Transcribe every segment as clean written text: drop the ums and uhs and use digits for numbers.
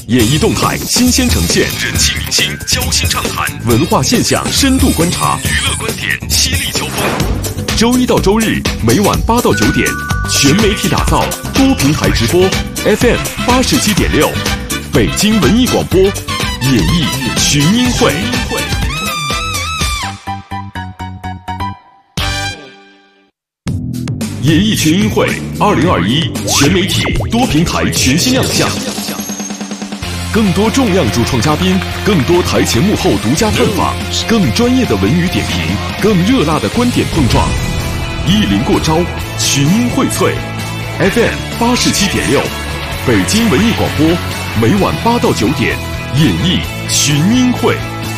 演艺动态新鲜呈现，人气明星交心畅谈，文化现象深度观察，娱乐观点犀利交锋。周一到周日每晚8到9点，全媒体打造，多平台直播 ，FM 87.6，北京文艺广播，演艺群英会。演艺群英会2021全媒体多平台全新亮相，更多重量主创嘉宾，更多台前幕后独家探访，更专业的文娱点评，更热辣的观点碰撞，一临过招，群英荟萃。FM 87.6，北京文艺广播，每晚8到9点，演艺群英会。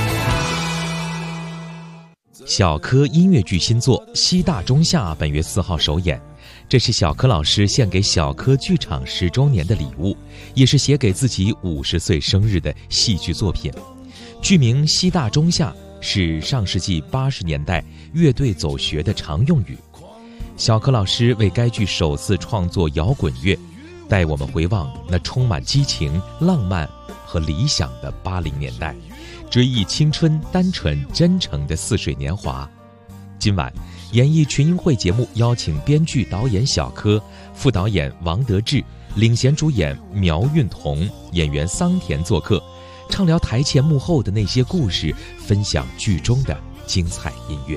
小柯音乐剧新作《西大中夏》本月4号首演，这是小柯老师献给小柯剧场10周年的礼物，也是写给自己50岁生日的戏剧作品。剧名《西大中夏》是上世纪80年代乐队走学的常用语。小柯老师为该剧首次创作摇滚乐，带我们回望那充满激情、浪漫和理想的80年代，追忆青春单纯真诚的似水年华。今晚演艺群英会节目邀请编剧导演小柯，副导演王德志，领衔主演苗运彤，演员桑田做客，畅聊台前幕后的那些故事，分享剧中的精彩音乐。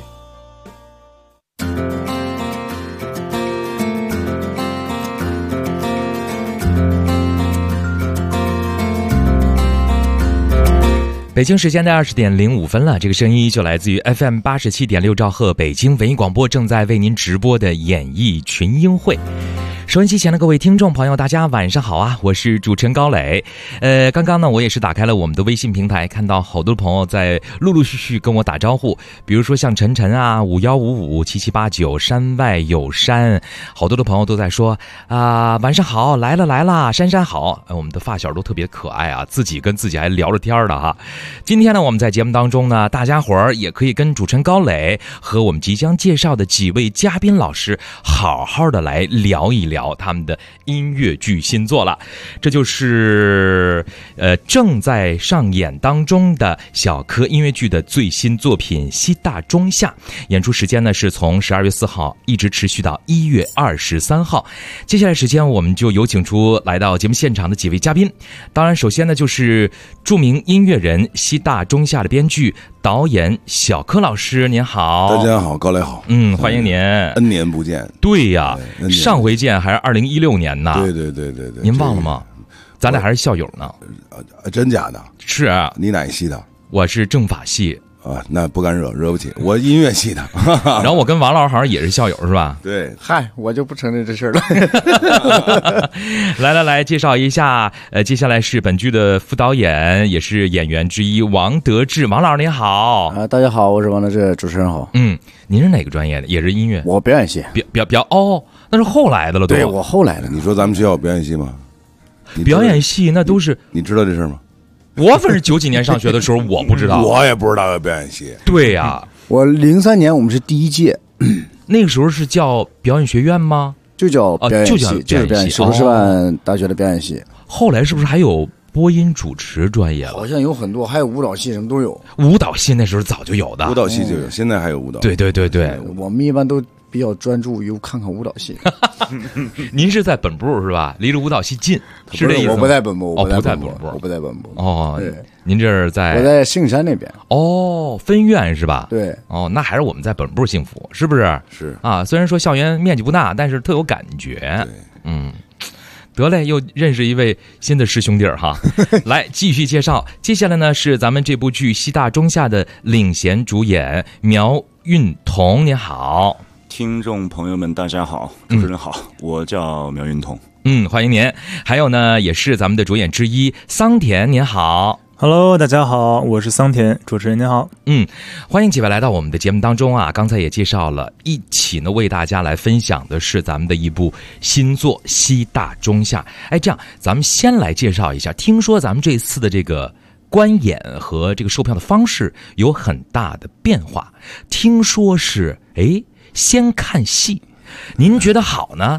北京时间的20点05分了，这个声音就来自于 FM 87.6兆赫北京文艺广播正在为您直播的演艺群英会。收音机前的各位听众朋友，大家晚上好啊！我是主持人高磊。刚刚呢，我也是打开了我们的微信平台，看到好多朋友在陆陆续续跟我打招呼，比如说像晨晨啊、51557789、山外有山，好多的朋友都在说晚上好，来了，珊珊好。我们的发小都特别可爱啊，自己跟自己还聊着天的哈。今天呢，我们在节目当中呢，大家伙儿也可以跟主持人高磊和我们即将介绍的几位嘉宾老师好好的来聊一聊他们的音乐剧新作了。这就是正在上演当中的小柯音乐剧的最新作品《西大中夏》，演出时间呢是从12月4号一直持续到1月23号。接下来时间我们就有请出来到节目现场的几位嘉宾。当然首先呢就是著名音乐人西大中夏的编剧导演小柯老师，您好。 大家好，高磊好。 欢迎您。 N 年不见。 对呀，上回见还是2016年呢。 对。 您忘了吗？咱俩还是校友呢。 真假的？ 是啊。 你哪系的？ 我是政法系。 那不敢惹不起。我音乐系的。 然后我跟王老师好像也是校友是吧？ 对。 嗨，我就不承认这事儿了。 来介绍一下，接下来是本剧的副导演，也是演员之一王德志。王老师您好。 大家好，我是王德志，主持人好。 您是哪个专业的？也是音乐？ 我表演系。 那是后来的了都。 对，我后来的。 你说咱们学校有表演系吗？ 表演系那都是。 你知道这事吗？ 我反正90几年上学的时候我不知道。 我也不知道有表演系。 对呀。 我03年我们是第一届。 那个时候是叫表演学院吗？ 就叫表演系，就是表演系，首都师范大学的表演系。 后来是不是还有播音主持专业了？ 好像有很多，还有舞蹈系，什么都有。 舞蹈系那时候早就有的。 舞蹈系就有，现在还有舞蹈。 对。 我们一般都比较专注于看舞蹈系。 您是在本部是吧？离着舞蹈系近，是这意思吗？ 我不在本部， 我不在本部。 对， 您这是在？ 我在圣山那边。 分院是吧？ 对。 那还是我们在本部幸福，是不是？ 是啊，虽然说校园面积不大，但是特有感觉。得嘞，又认识一位新的师兄弟哈。来继续介绍，接下来呢是咱们这部剧《西大中夏》的领衔主演苗运彤，您好。 听众朋友们大家好，主持人好，我叫苗运彤。 欢迎您。还有呢也是咱们的主演之一桑田，您好。 Hello， 大家好，我是桑田，主持人您好。 欢迎几位来到我们的节目当中啊！刚才也介绍了，一起呢为大家来分享的是咱们的一部新作《西大中夏》。这样咱们先来介绍一下，听说咱们这次的这个观演和这个售票的方式有很大的变化，听说是先看戏，您觉得好呢？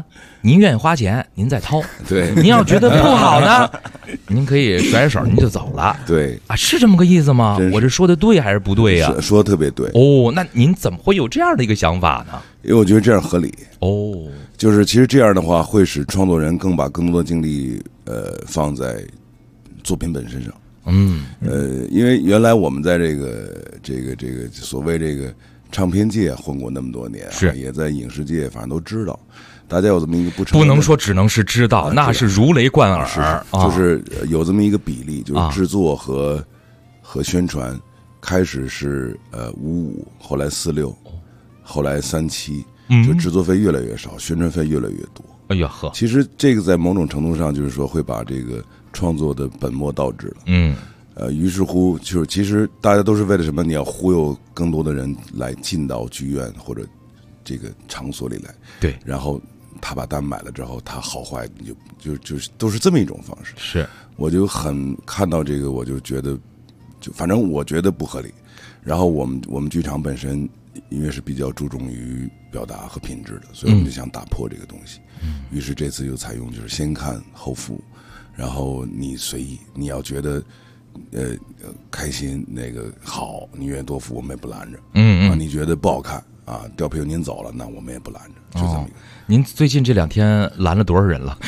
您愿意花钱，您再掏。 对， 您要觉得不好呢，您可以甩手，您就走了。 对啊，是这么个意思吗？我这说的对还是不对呀？ 说的特别对。 哦，那您怎么会有这样的一个想法呢？ 因为我觉得这样合理。 哦， 就是其实这样的话，会使创作人把更多的精力放在作品本身上。因为原来我们在这个所谓这个唱片界混过那么多年， 是也在影视界，反正都知道，大家有这么一个不能说只能是知道，那是如雷贯耳。 就是有这么一个比例，就是制作和宣传，开始是55，后来46，后来37，就制作费越来越少，宣传费越来越多。 哎呀呵， 其实这个在某种程度上就是说会把这个创作的本末倒置了。于是乎，就是其实大家都是为了什么？你要忽悠更多的人来进到剧院或者这个场所里来。对，然后他把单买了之后，他好坏你就是都是这么一种方式。是，我就很看到这个，我就觉得，反正我觉得不合理。然后我们剧场本身因为是比较注重于表达和品质的，所以我们就想打破这个东西。于是这次就采用就是先看后付，然后你随意，你要觉得开心那个好，你愿意多付我们也不拦着。你觉得不好看啊，调票您走了，那我们也不拦着，就这么一个。 您最近这2天拦了多少人了？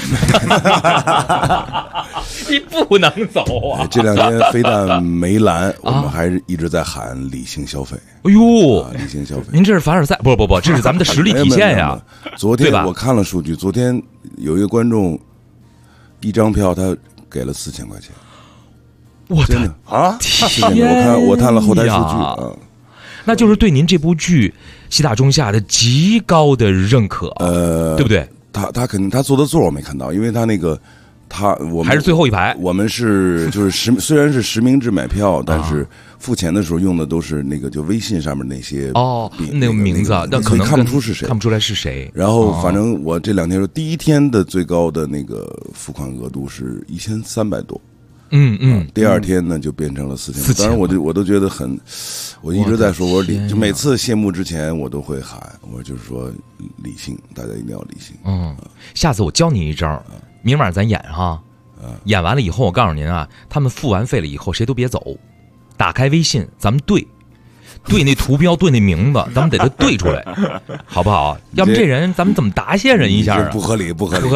你不能走啊！ 这2天非但没拦，我们还是一直在喊理性消费。 哎呦， 理性消费！ 您这是凡尔赛？不，这是咱们的实力体现呀。 昨天我看了数据，昨天有一个观众一张票他给了4000块钱。 我的天！我看了后台数据啊。 那就是对您这部剧西大中下的极高的认可，对不对？ 他肯定他坐的座我没看到，因为他那个我们还是最后一排。我们是就是虽然是实名制买票，但是付钱的时候用的都是那个就微信上面那些那个名字，但可能看不出是谁， 看不出来是谁。 然后反正我这2天说第一天的最高的那个付款额度是1300多。第2天呢就变成了4000。当然我都觉得我一直在说，我就每次谢幕之前我都会喊，我就是说理性，大家一定要理性。 下次我教你一招，明晚咱演哈，演完了以后我告诉您啊，他们付完费了以后谁都别走，打开微信咱们对那图标，对那名字，咱们得他对出来，好不好？要不这人咱们怎么答谢人一下啊？ 不合理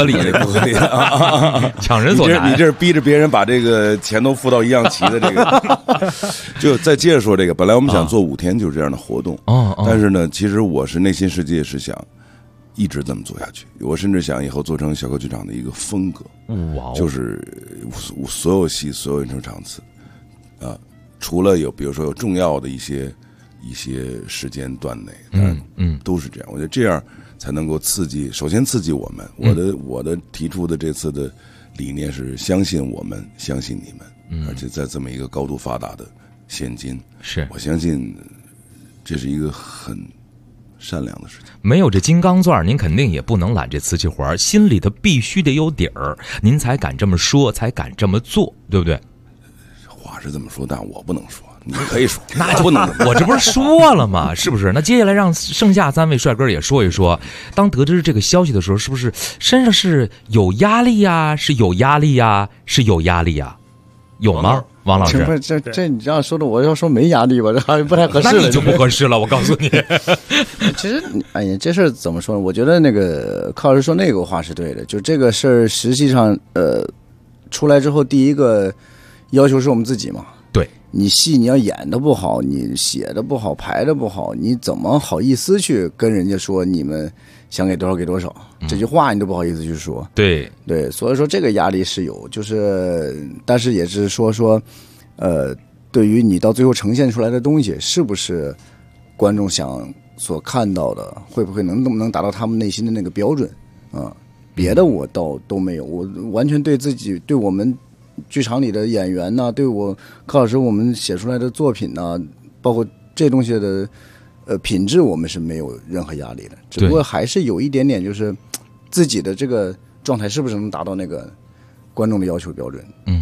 抢人所难。 你这是逼着别人把这个钱都付到一样齐的这个。就再接着说这个，本来我们想做5天就是这样的活动，但是呢，其实我是内心世界是想一直这么做下去。我甚至想以后做成小课剧场的一个风格，就是所有戏、所有演出场次，除了比如说有重要的一些时间段内，都是这样。我觉得这样才能够首先刺激我们。我的提出的这次的理念是相信我们，相信你们，而且在这么一个高度发达的现今，我相信这是一个很善良的事情。 没有这金刚钻，您肯定也不能揽这瓷器活，心里头必须得有底儿，您才敢这么说，才敢这么做，对不对？ 话是这么说，但我不能说。你可以说， 那就不能。我这不是说了吗？是不是？那接下来让剩下3位帅哥也说一说，当得知这个消息的时候，是不是身上是有压力呀？是有压力呀？是有压力呀？有吗？王老师， 这你这样说的，我要说没压力吧，这好像不太合适了。 那你就不合适了，我告诉你。 其实，哎呀，这事儿怎么说呢？我觉得那个柯老师说那个话是对的，就这个事儿实际上，出来之后，第一个要求是我们自己嘛。 对， 你戏你要演的不好，你写的不好，排的不好，你怎么好意思去跟人家说你们想给多少给多少？这句话你都不好意思去说。 对， 所以说这个压力是有，就是但是也是说，对于你到最后呈现出来的东西，是不是观众所看到的，会不会能达到他们内心的那个标准啊？别的我倒都没有，我完全对自己，对我们剧场里的演员呢，对我柯老师我们写出来的作品呢，包括这东西的品质，我们是没有任何压力的，只不过还是有一点点，就是自己的这个状态是不是能达到那个观众的要求标准。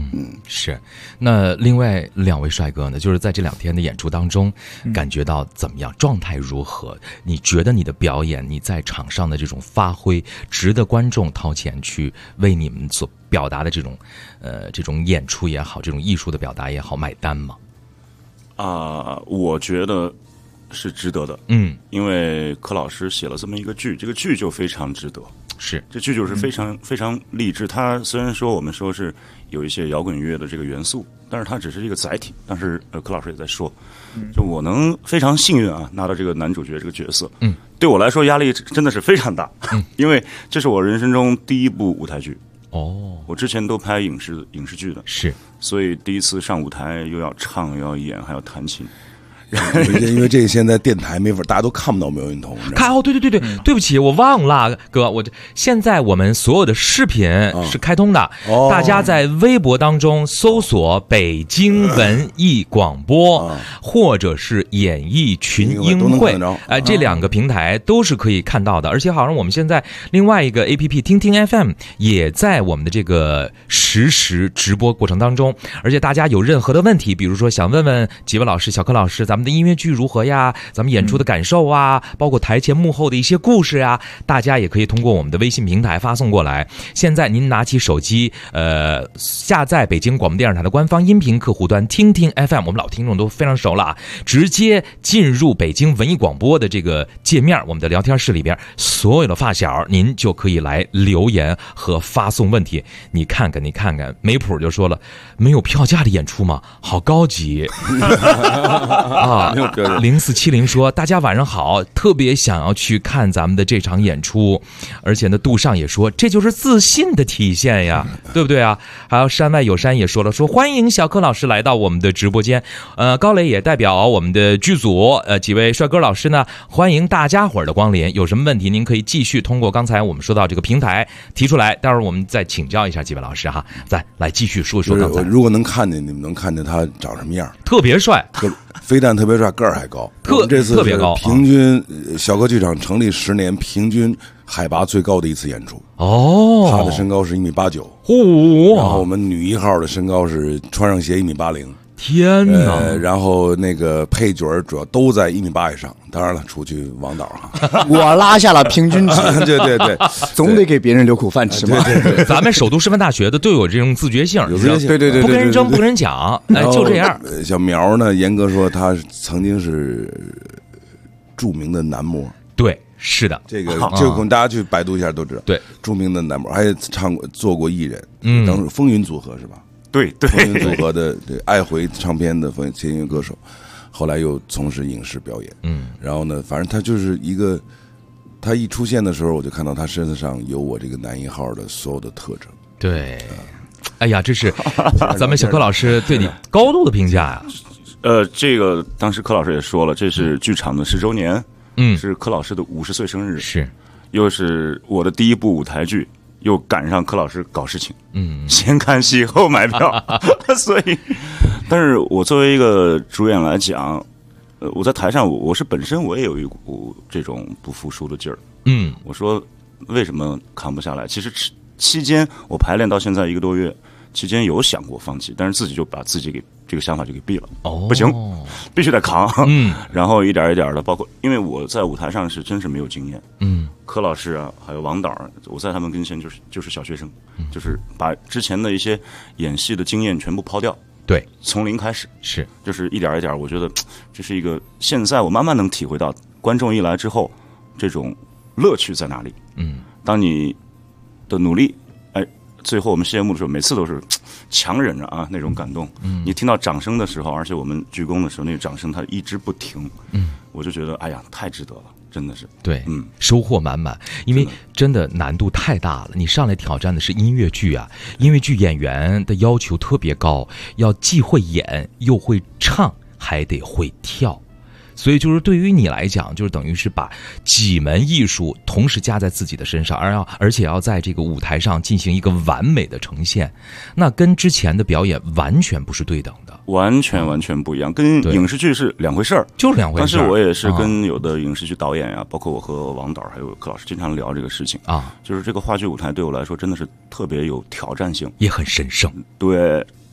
是。那另外2位帅哥呢，就是在这2天的演出当中，感觉到怎么样？状态如何？你觉得你的表演，你在场上的这种发挥，值得观众掏钱去为你们所表达的这种演出也好，这种艺术的表达也好，买单吗？ 我觉得是值得的。因为柯老师写了这么一个剧，这个剧就非常值得。 是， 这剧就是非常非常励志。它虽然说我们说是有一些摇滚乐的这个元素，但是它只是一个载体。但是柯老师也在说，就我能非常幸运拿到这个男主角这个角色，对我来说压力真的是非常大，因为这是我人生中第一部舞台剧。我之前都拍影视剧的，是，所以第一次上舞台又要唱又要演还要弹琴。 因为这个现在电台没法，大家都看不到苗云彤。 对不起，我忘了，哥，现在我们所有的视频是开通的，大家在微博当中搜索北京文艺广播，或者是演艺群英会，这2个平台都是可以看到的。而且好像我们现在另外一个 APP 听听 FM 也在我们的这个实时直播过程当中。而且大家有任何的问题，比如说想问问几位老师、小柯老师，咱们的音乐剧如何呀？咱们演出的感受啊，包括台前幕后的一些故事啊，大家也可以通过我们的微信平台发送过来。现在您拿起手机，下载北京广播电视台的官方音频客户端听听 FM， 我们老听众都非常熟了，直接进入北京文艺广播的这个界面，我们的聊天室里边，所有的发小您就可以来留言和发送问题。你看看，梅普就说了，没有票价的演出吗？好高级。0470说，大家晚上好，特别想要去看咱们的这场演出。而且呢，杜尚也说，这就是自信的体现呀，对不对啊？还有山外有山也说了，说欢迎小柯老师来到我们的直播间。高磊也代表我们的剧组几位帅哥老师呢，欢迎大家伙儿的光临。有什么问题您可以继续通过刚才我们说到这个平台提出来，待会儿我们再请教一下几位老师哈，咱来继续说一说刚才。 如果能看见，你们能看见他长什么样？ 特别帅， 非但特别帅，个儿还高。这次特别高， 平均小柯剧场成立10年，平均海拔最高的一次演出。他的身高是1.89米，然后我们女1号的身高是穿上鞋1.80米。 天哪！ 然后那个配角主要都在1.8米以上，当然了，除去王导我拉下了平均值。 对， 总得给别人留口饭吃嘛。 对，咱们首都师范大学的都有这种自觉性， 对， 不跟人争，不跟人讲，就这样。 小苗呢，严格说，他曾经是著名的男模。 对，是的， 这个可能大家去百度一下都知道。对，著名的男模，还做过艺人，等风云组合是吧？ 对， 风云组合的爱回唱片的前音乐歌手，后来又从事影视表演。然后呢，反正他就是一个，他一出现的时候，我就看到他身上有我这个男1号的所有的特征。 对，哎呀，这是咱们小柯老师对你高度的评价呀。 这个当时柯老师也说了，这是剧场的10周年，是柯老师的50岁生日， 是， 又是我的第一部舞台剧。又赶上柯老师搞事情，先看戏后买票，所以，但是我作为一个主演来讲，我在台上我是本身我也有一股这种不服输的劲儿，我说为什么扛不下来？其实期间我排练到现在1个多月，期间有想过放弃，但是自己就把自己给这个想法就给毙了，不行，必须得扛，然后一点一点的，包括因为我在舞台上是真是没有经验，柯老师啊，还有王导，我在他们跟前就是小学生，就是把之前的一些演戏的经验全部抛掉， 对， 从零开始， 是， 就是一点一点，我觉得这是一个现在我慢慢能体会到，观众一来之后，这种乐趣在哪里？当你的努力，最后我们谢幕的时候，每次都是强忍着啊那种感动。你听到掌声的时候，而且我们鞠躬的时候，那个掌声它一直不停，我就觉得哎呀，太值得了。真的是对，收获满满，因为真的难度太大了。你上来挑战的是音乐剧啊，音乐剧演员的要求特别高，要既会演又会唱，还得会跳。所以就是对于你来讲，就是等于是把几门艺术同时加在自己的身上，而且要在这个舞台上进行一个完美的呈现，那跟之前的表演完全不是对等的， 完全不一样，跟影视剧是两回事儿， 就是两回事。 但是我也是跟有的影视剧导演呀，包括我和王导还有柯老师经常聊这个事情啊，就是这个话剧舞台对我来说真的是特别有挑战性， 也很神圣。 对，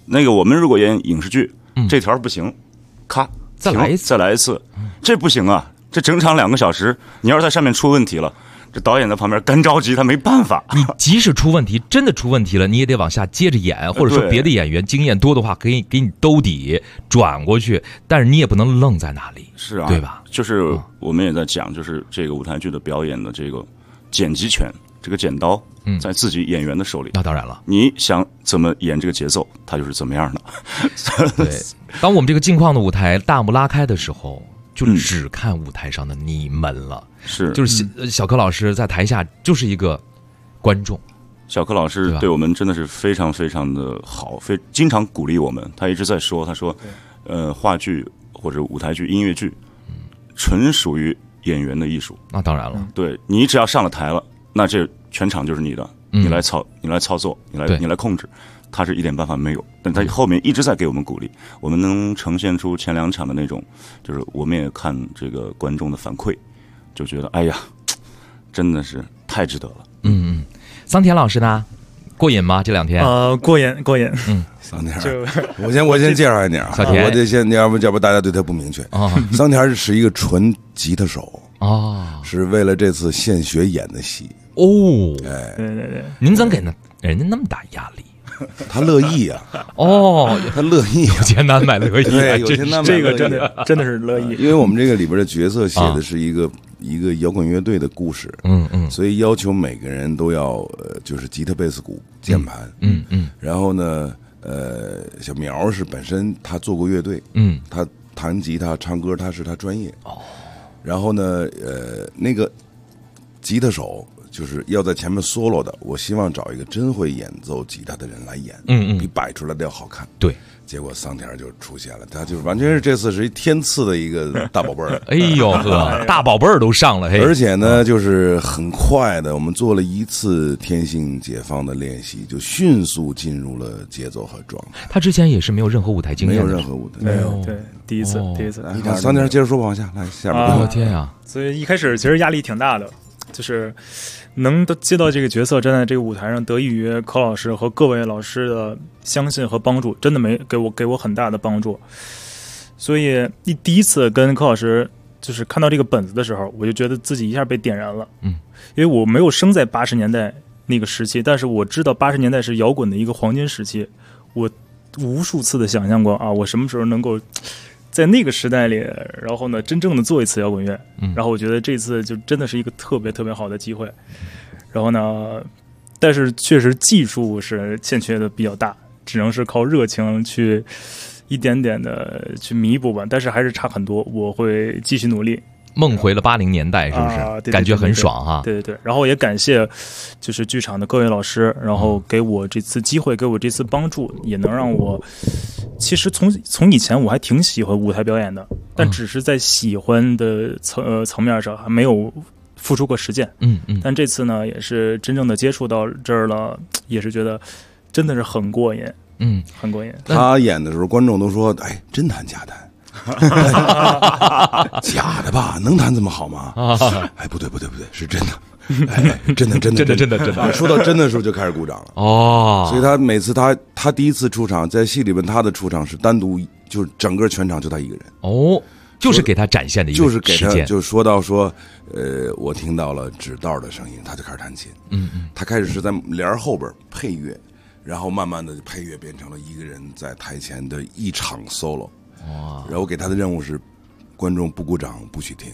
那个我们如果演影视剧，这条不行，咔， 再来一次， 这不行啊，这整场2个小时，你要是在上面出问题了，这导演在旁边干着急，他没办法。 你即使出问题，真的出问题了，你也得往下接着演，或者说别的演员经验多的话，可以给你兜底转过去，但是你也不能愣在那里， 是啊， 对吧？ 就是我们也在讲，就是这个舞台剧的表演的这个剪辑权，这个剪刀在自己演员的手里。 那当然了， 你想怎么演这个节奏，它就是怎么样的。 对，当我们这个镜框的舞台大幕拉开的时候，就只看舞台上的你们了。 是， 就是小柯老师在台下就是一个观众。 小柯老师对我们真的是非常非常的好，经常鼓励我们。他一直在说，他说，话剧或者舞台剧、音乐剧，纯属于演员的艺术。 那当然了， 对，你只要上了台了，那这全场就是你的，你来操作，你来控制。他是一点办法没有，但他后面一直在给我们鼓励，我们能呈现出前2场的那种，就是我们也看这个观众的反馈，就觉得哎呀，真的是太值得了。 桑田老师呢，过瘾吗？这2天？ 过瘾。 桑田，我先介绍一点啊，我得先，要不大家对他不明确。桑田是一个纯吉他手是为了这次现学演的戏。 对， 您怎么给人家那么大压力？ 他乐意啊！他乐意， 有钱难买乐意。 对，有钱难买这个真的是乐意。 因为我们这个里边的角色写的是一个摇滚乐队的故事，所以要求每个人都要就是吉他、贝斯、鼓、键盘，然后呢，小苗是本身他做过乐队，他弹吉他、唱歌，他是他专业。然后呢，那个吉他手。就是要在前面 solo 的，我希望找一个真会演奏吉他的人来演，比摆出来的要好看。对，结果桑田就出现了，他就完全是这次是一天赐的一个大宝贝儿。 哎呦呵，大宝贝儿都上了， 而且呢，就是很快的，我们做了1次天性解放的练习，就迅速进入了节奏和状态。 他之前也是没有任何舞台经验， 没有任何舞台， 没有，对，第一次。 你看桑田接着说吧，往下来，下面。 我天啊！ 所以一开始其实压力挺大的，就是能接到这个角色，站在这个舞台上，得益于柯老师和各位老师的相信和帮助，真的给我很大的帮助。所以第一次跟柯老师就是看到这个本子的时候，我就觉得自己一下被点燃了。因为我没有生在80年代那个时期，但是我知道80年代是摇滚的一个黄金时期。我无数次的想象过啊，我什么时候能够在那个时代里，然后呢，真正的做一次摇滚乐。然后我觉得这次就真的是一个特别特别好的机会。然后呢，但是确实技术是欠缺的比较大，只能是靠热情去一点点的去弥补吧。但是还是差很多，我会继续努力。 梦回了80年代，是不是？ 对， 感觉很爽哈。 对。然后也感谢就是剧场的各位老师，然后给我这次机会，给我这次帮助，也能让我其实从以前我还挺喜欢舞台表演的，但只是在喜欢的层面上还没有付出过实践。但这次呢，也是真正的接触到这儿了，也是觉得真的是很过瘾。很过瘾。 他演的时候，观众都说：“哎，真弹假弹。”假的吧？能弹这么好吗？哎，不对，是真的。哎，真的。说到真的时候就开始鼓掌了。所以他每次他第一次出场，在戏里面他的出场是单独，就是整个全场就他一个人。 就是给他展现的一个就是给他就说到说，我听到了指道的声音，他就开始弹琴。他开始是在帘后边配乐，然后慢慢的配乐变成了一个人在台前的一场 solo。然后给他的任务是，观众不鼓掌不许听。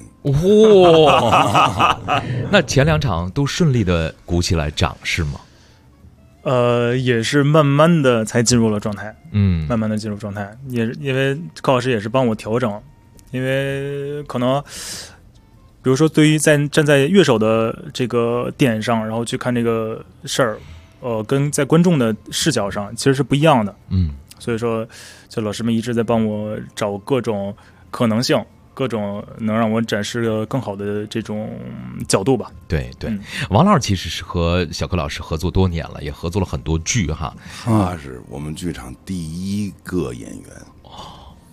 那前2场都顺利的鼓起来掌是吗？ 也是慢慢的才进入了状态。慢慢的进入状态，也是因为高老师也是帮我调整，因为可能比如说对于站在乐手的这个点上，然后去看这个事儿，跟在观众的视角上其实是不一样的。所以说，就老师们一直在帮我找各种可能性，各种能让我展示的更好的这种角度吧。 对，王老师其实是和小柯老师合作多年了，也合作了很多剧哈。 他是我们剧场第一个演员。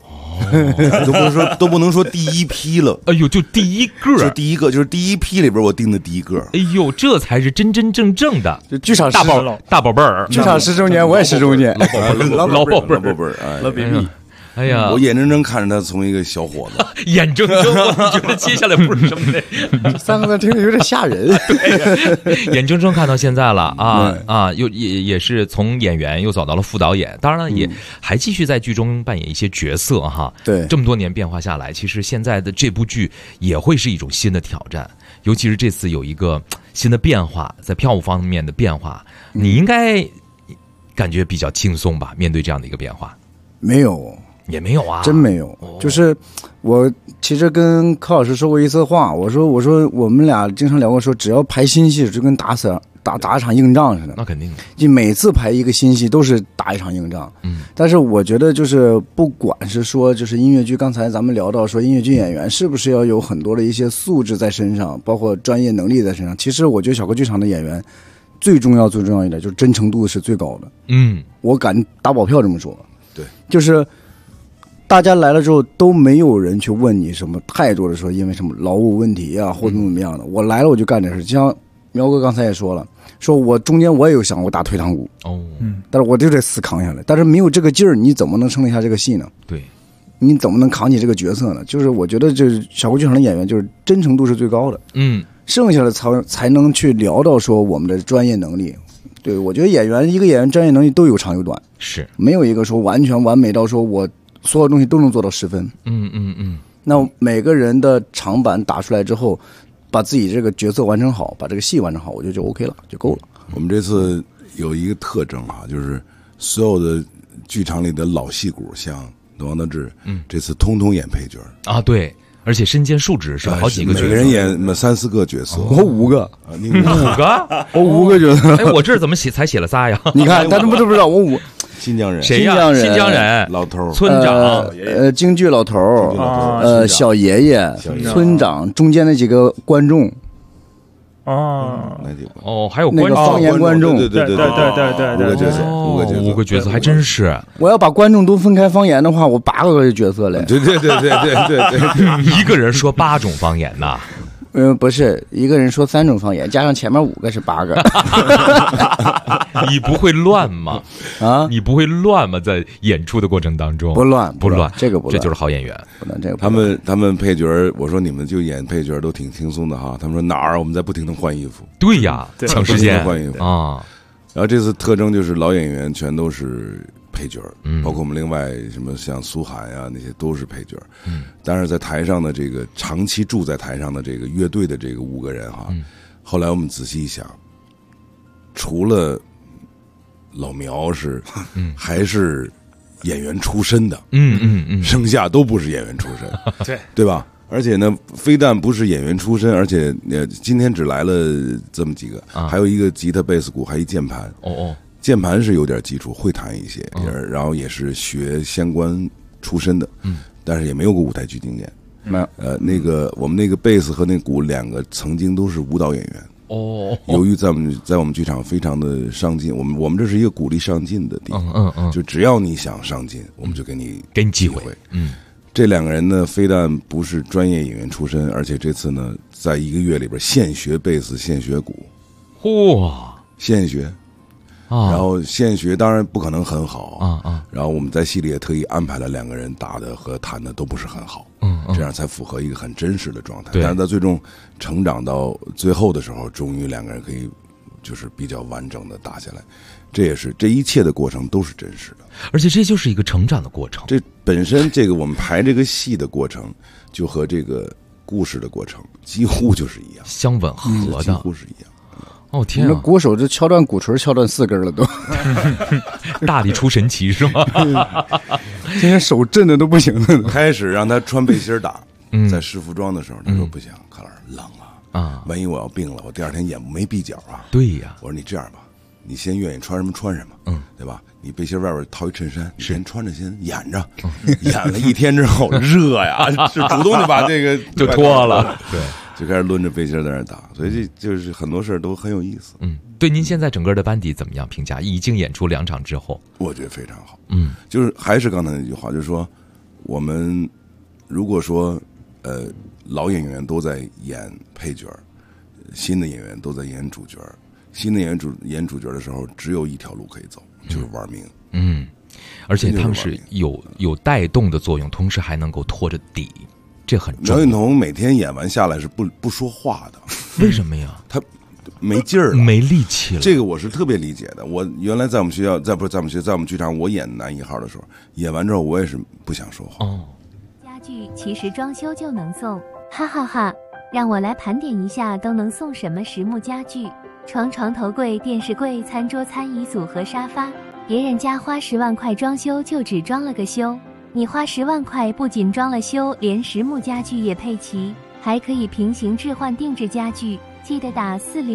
都不能说第一批了。 哎呦，就第一个， 就第一个，就是第一批里边我定的第一个。 哎呦，这才是真真正正的就剧场大宝贝儿， 剧场10周年，我也10周年， 老宝贝儿， 老 baby。 哎呀， 我眼睁睁看着他从一个小伙子， 眼睁睁，我觉得接下来不是什么嘞 ，3个字听着有点吓人。 对，眼睁睁看到现在了啊，又也是从演员又走到了副导演，当然了，也还继续在剧中扮演一些角色哈。 对， 这么多年变化下来，其实现在的这部剧也会是一种新的挑战，尤其是这次有一个新的变化，在票务方面的变化，你应该感觉比较轻松吧？面对这样的一个变化， 没有。 也没有啊， 真没有。就是我其实跟柯老师说过一次话，我说我们俩经常聊过，说只要排新戏就跟打一场硬仗似的。 那肯定， 就每次排一个新戏都是打一场硬仗。但是我觉得就是不管是说就是音乐剧，刚才咱们聊到说音乐剧演员是不是要有很多的一些素质在身上，包括专业能力在身上。其实我觉得小歌剧场的演员最重要一点就是真诚度是最高的。我敢打保票这么说。 对， 就是大家来了之后都没有人去问你什么太多的说因为什么劳务问题啊或者怎么样的，我来了我就干这事。就像苗哥刚才也说了，说我中间我也有想过打退堂鼓但是我就得死扛下来，但是没有这个劲儿你怎么能撑得下这个戏呢？ 对， 你怎么能扛起这个角色呢？就是我觉得就是小歌剧场的演员就是真诚度是最高的，剩下的才能去聊到说我们的专业能力。对，我觉得一个演员专业能力都有长有短， 是没有一个说完全完美到说我所有东西都能做到10分。那每个人的长板打出来之后，把自己这个角色完成好，把这个戏完成好，我觉得就 OK 了，就够了。 我们这次有一个特征啊，就是所有的剧场里的老戏骨，像王德志，这次通通演配角啊，对。而且身兼数职，是好几个角色， 每个人演3、4个角色。 我5个， 你5 个， 我5个角色。 哎，我这儿怎么才写了仨呀？ 你看，他们都不知道我5。 新疆人， 谁呀？新疆人， 老头， 村长， 京剧老头，小爷爷，村长，中间那几个观众。 还有那个方言观众， 对 5 个角色 ，5个角色还真是。 我要把观众都分开方言的话，我8个角色嘞。 对， 一个人说8种方言呐。 不是，一个人说3种方言，加上前面5个是8个。 你不会乱吗？ 啊， 你不会乱吗？在演出的过程当中， 不乱，这个不乱， 这就是好演员。 不乱，这个他们配角，我说你们就演配角都挺轻松的哈。他们说哪儿？我们在不停的换衣服。 对呀，抢时间换衣服啊。 然后这次特征就是老演员全都是配角，包括我们另外什么像苏涵呀那些都是配角。但是在台上的这个长期住在台上的这个乐队的这个5个人哈，后来我们仔细一想，除了老苗是，还是演员出身的，剩下都不是演员出身，对吧？而且呢，非但不是演员出身，而且今天只来了这么几个，还有一个吉他、贝斯、鼓，还一键盘。键盘是有点基础，会弹一些，然后也是学相关出身的，但是也没有过舞台剧经验。 没有， 那个我们那个贝斯和那鼓2个曾经都是舞蹈演员。由于在我们剧场非常的上进，我们这是一个鼓励上进的地方，就只要你想上进，我们就给你机会。这2个人呢，非但不是专业演员出身，而且这次呢，在1个月里边现学贝斯，现学鼓，现学。然后现学当然不可能很好然后我们在戏里也特意安排了2个人打的和弹的都不是很好，这样才符合一个很真实的状态。但是在最终成长到最后的时候，终于2个人可以就是比较完整的打下来，这也是这一切的过程都是真实的， 而且这就是一个成长的过程。 这本身这个我们排这个戏的过程，就和这个故事的过程几乎就是一样， 相吻合的， 几乎是一样。 天啊！ 鼓手这敲断鼓槌敲断4根了都， 大力出神奇是吗？ 今天手震的都不行了。 开始让他穿背心打，在试服装的时候，他说不行，柯老师冷啊，万一我要病了，我第2天演没闭脚啊。 对呀， 我说你这样吧，你先愿意穿什么穿什么，对吧？你背心外边套一衬衫，你先穿着先演着，演了1天之后热呀，就主动就把这个就脱了，对。 就开始抡着背心在那打，所以这就是很多事儿都很有意思。 对，您现在整个的班底怎么样评价？已经演出2场之后， 我觉得非常好。就是还是刚才那句话，就是说， 我们如果说老演员都在演配角，新的演员都在演主角，新的演员主角的时候，只有一条路可以走，就是玩命。 嗯，而且他们是有带动的作用，同时还能够拖着底，这很重要。 苗允彤每天演完下来是不说话的， 为什么呀？ 他没劲儿了， 没力气了。 这个我是特别理解的。我原来在我们学校，在我们剧场，我演男一号的时候，演完之后我也是不想说话。 哦， 家具其实装修就能送，哈哈哈！让我来盘点一下都能送什么实木家具：床、头柜、电视柜、餐桌、餐椅组和沙发。别人家花10万块装修就只装了个修，你花10万块不仅装了修，连实木家具也配齐，还可以平行置换定制家具。记得打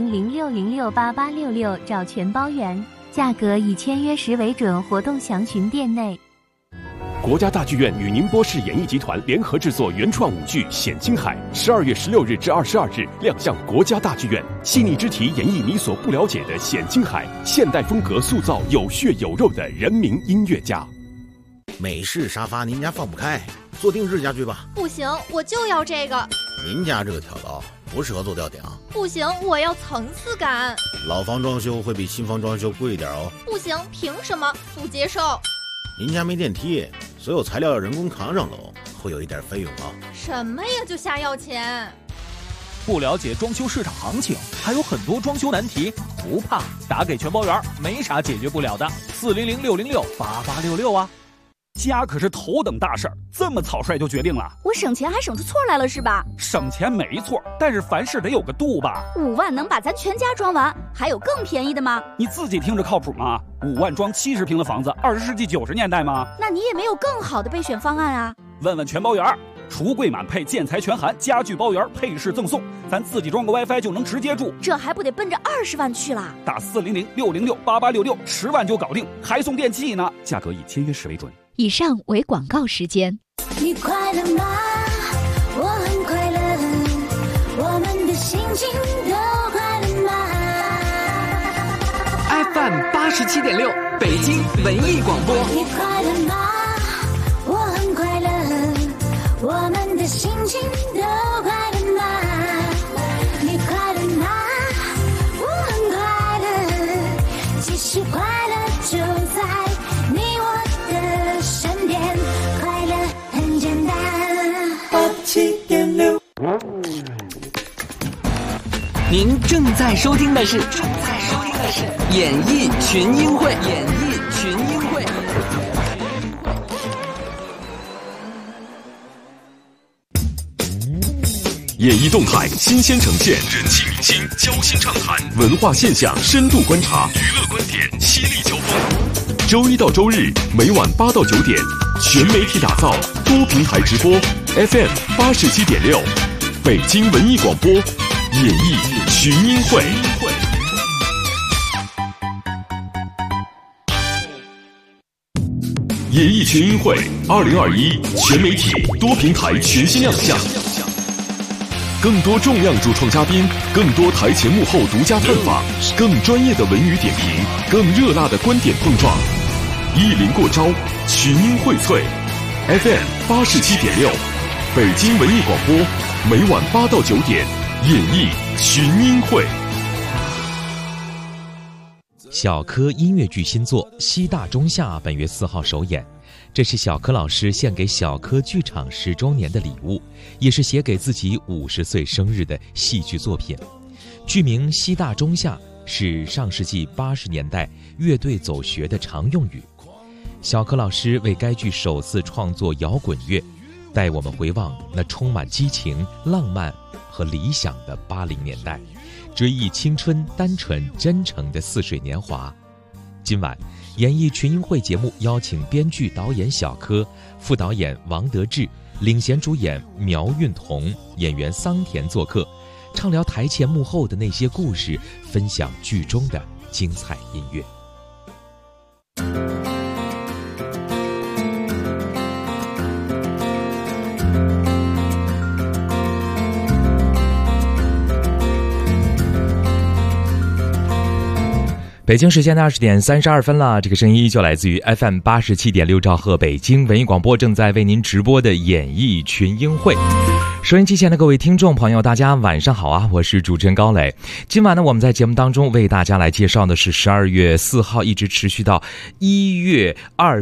4006068866找全包圆，价格以签约时为准，活动详询店内。 国家大剧院与宁波市演艺集团联合制作原创舞剧《显青海》，12月16日至22日亮相国家大剧院，细腻肢体演绎你所不了解的显青海，现代风格塑造有血有肉的人民音乐家。 美式沙发您家放不开，做定制家具吧。 不行，我就要这个。 您家这个挑高不适合做吊顶。 不行，我要层次感。 老房装修会比新房装修贵一点哦。 不行，凭什么？不接受。 您家没电梯，所有材料要人工扛上楼，会有一点费用啊。 什么呀，就瞎要钱？ 不了解装修市场行情，还有很多装修难题，不怕，打给全包圆，没啥解决不了的。400-606-8866啊。 家可是头等大事儿，这么草率就决定了？ 我省钱还省出错来了是吧？ 省钱没错，但是凡事得有个度吧。 5万能把咱全家装完，还有更便宜的吗？ 你自己听着靠谱吗？5万装70平的房子，20世纪90年代吗？ 那你也没有更好的备选方案啊？ 问问全包圆，橱柜满配，建材全含，家具包圆，配饰赠送，咱自己装个 WiFi 就能直接住， 这还不得奔着20万去啦？ 打400-606-8866，10万就搞定，还送电器呢。价格以签约时为准。 以上为广告时间。 你快乐吗？我很快乐，我们的心情都快乐吗 ？FM 87.6，北京文艺广播。 你快乐吗？我很快乐，我们的心情都快乐吗？你快乐吗？我很快乐，其实快乐就在你我的身边，快乐很简单。87.6， 您正在收听的是演艺群英会。 演艺动态新鲜呈现，人气明星交心畅谈，文化现象深度观察，娱乐观点犀利交锋。周一到周日每晚8到9点，全媒体打造，多平台直播 ，FM 87.6，北京文艺广播，演艺群英会。演艺群英会2021全媒体多平台全新亮相。更多重量主创嘉宾，更多台前幕后独家探访，更专业的文娱点评，更热辣的观点碰撞。意林过招，群英荟萃 ，FM 87.6，北京文艺广播，每晚8到9点，演艺群英会。 小柯音乐剧新作《西大中下》本月4号首演。这是小柯老师献给小柯剧场10周年的礼物，也是写给自己50岁生日的戏剧作品。剧名《西大中下》是上世纪80年代乐队走学的常用语。小柯老师为该剧首次创作摇滚乐，带我们回望那充满激情、浪漫和理想的80年代，追忆青春单纯真诚的似水年华。今晚演艺群英会节目邀请编剧导演小柯，副导演王德志，领衔主演苗运彤，演员桑田做客，畅聊台前幕后的那些故事，分享剧中的精彩音乐。 北京时间的20点32分了，这个声音就来自于 FM 87.6兆赫北京文艺广播正在为您直播的演艺群英会。收音机前的各位听众朋友，大家晚上好啊！我是主持人高磊。今晚呢，我们在节目当中为大家来介绍的是12月4号一直持续到1月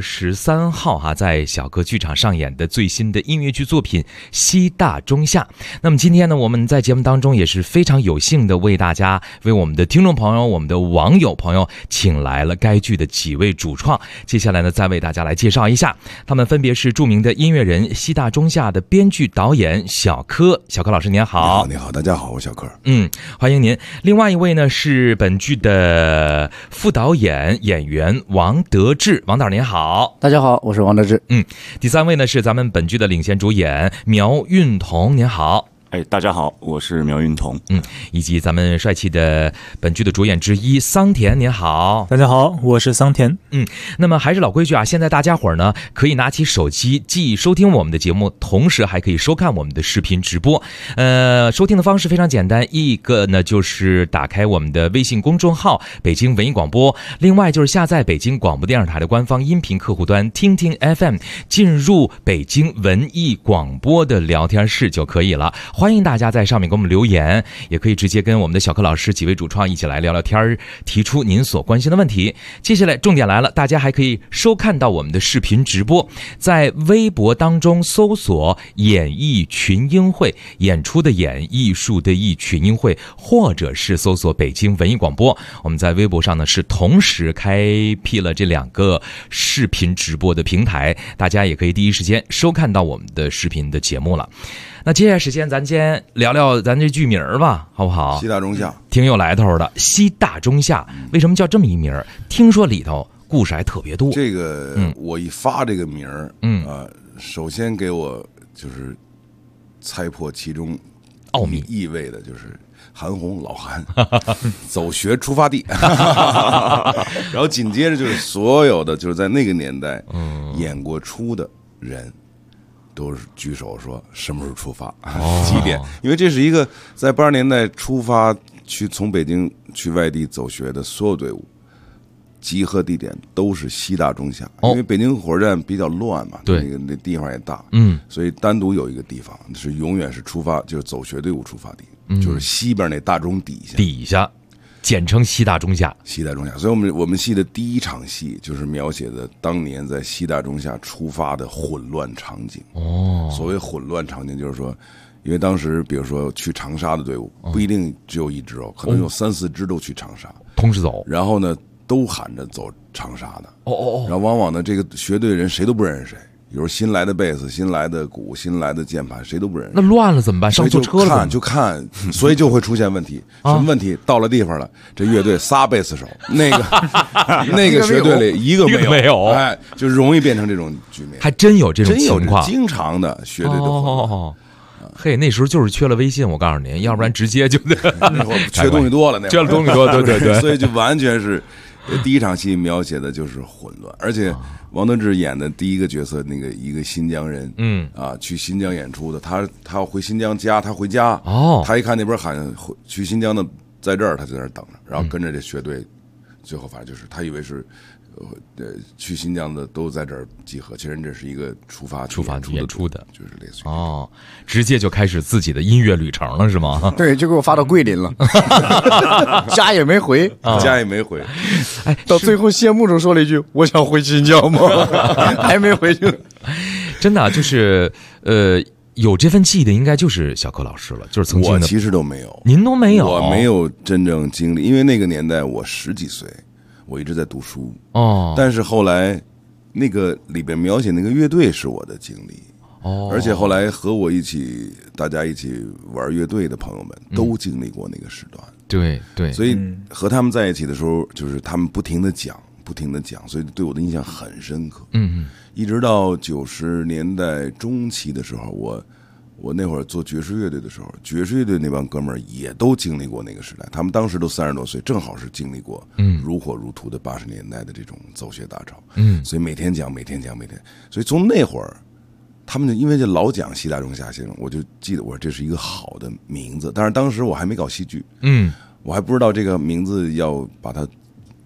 23号在小歌剧场上演的最新的音乐剧作品《西大中下》。那么今天呢，我们在节目当中也是非常有幸的为大家、为我们的听众朋友、我们的网友朋友请来了该剧的几位主创。接下来呢，再为大家来介绍一下，他们分别是著名的音乐人西大中下的编剧导演小柯老师您好。 你好，大家好，我小柯。 欢迎您。另外一位呢是本剧的副导演演员王德志，王导您好。 大家好，我是王德志。 第三位呢是咱们本剧的领衔主演苗运彤，您好。 大家好，我是苗运彤。 以及咱们帅气的本剧的主演之一桑田，您好。 大家好，我是桑田。 那么还是老规矩啊，现在大家伙儿呢可以拿起手机既收听我们的节目，同时还可以收看我们的视频直播。收听的方式非常简单，一个呢就是打开我们的微信公众号北京文艺广播，另外就是下载北京广播电视台的官方音频客户端听听 FM， 进入北京文艺广播的聊天室就可以了。欢迎大家在上面给我们留言，也可以直接跟我们的小柯老师几位主创一起来聊聊天，提出您所关心的问题。接下来重点来了，大家还可以收看到我们的视频直播，在微博当中搜索演艺群英会，演出的演，艺术的艺，群英会，或者是搜索北京文艺广播。我们在微博上呢是同时开辟了这2个视频直播的平台，大家也可以第一时间收看到我们的视频的节目了。那接下来时间咱先聊聊咱这剧名吧，好不好？ 西大中下， 挺有来头的。西大中下，为什么叫这么一名？听说里头故事还特别多。 这个我一发这个名首先给我就是猜破其中奥秘意味的，就是韩红老韩走学出发地然后紧接着就是所有的就是在那个年代演过出的人都是举手说什么时候出发几点，因为这是一个在80年代出发去从北京去外地走学的所有队伍集合地点都是西大中下，因为北京火车站比较乱嘛， 对， 那地方也大，所以单独有一个地方是永远是出发，就是走学队伍出发地，就是西边那大钟底下， 简称西大中下。 西大中下，所以我们戏的第一场戏就是描写的当年在西大中下出发的混乱场景。所谓混乱场景，就是说，因为当时比如说去长沙的队伍不一定只有1支可能有3、4支都去长沙， 同时走， 然后呢都喊着走长沙的。然后往往呢这个学队人谁都不认识谁。有时候新来的贝斯、新来的鼓、新来的键盘，谁都不认识。 那乱了怎么办？上错车了就看，所以就会出现问题。什么问题？到了地方了，这乐队仨贝斯手，那个学队里一个没有，就容易变成这种局面。 还真有这种情况， 经常的学队的。 嘿，那时候就是缺了微信，我告诉您，要不然直接就那会儿缺东西多了， 缺了东西多，对， 所以就完全是第一场戏描写的就是混乱，而且王德志演的第一个角色，那个一个新疆人，去新疆演出的，他要回新疆家，他回家，他一看那边喊去新疆的在这儿，他在那儿等着，然后跟着这学队，最后反正就是他以为是。去新疆的都在这儿集合，其实这是一个出发演出的，就是类似于直接就开始自己的音乐旅程了，是吗？ 对，就给我发到桂林了，家也没回，到最后谢幕中说了一句：“我想回新疆吗？”还没回去。 真的就是有这份记忆的应该就是小柯老师了，就是曾经的。 我其实都没有， 您都没有， 我没有真正经历，因为那个年代我10几岁。我一直在读书但是后来那个里边描写那个乐队是我的经历而且后来和我大家一起玩乐队的朋友们都经历过那个时段， 对， 所以和他们在一起的时候，就是他们不停的讲，所以对我的印象很深刻。一直到90年代中期的时候，我那会儿做爵士乐队的时候，爵士乐队那帮哥们儿也都经历过那个时代，他们当时都30多岁，正好是经历过如火如荼的80年代的这种走学大潮，所以每天讲，所以从那会儿，他们就因为这老讲西大中下行，我就记得我说这是一个好的名字，但是当时我还没搞戏剧，我还不知道这个名字要把它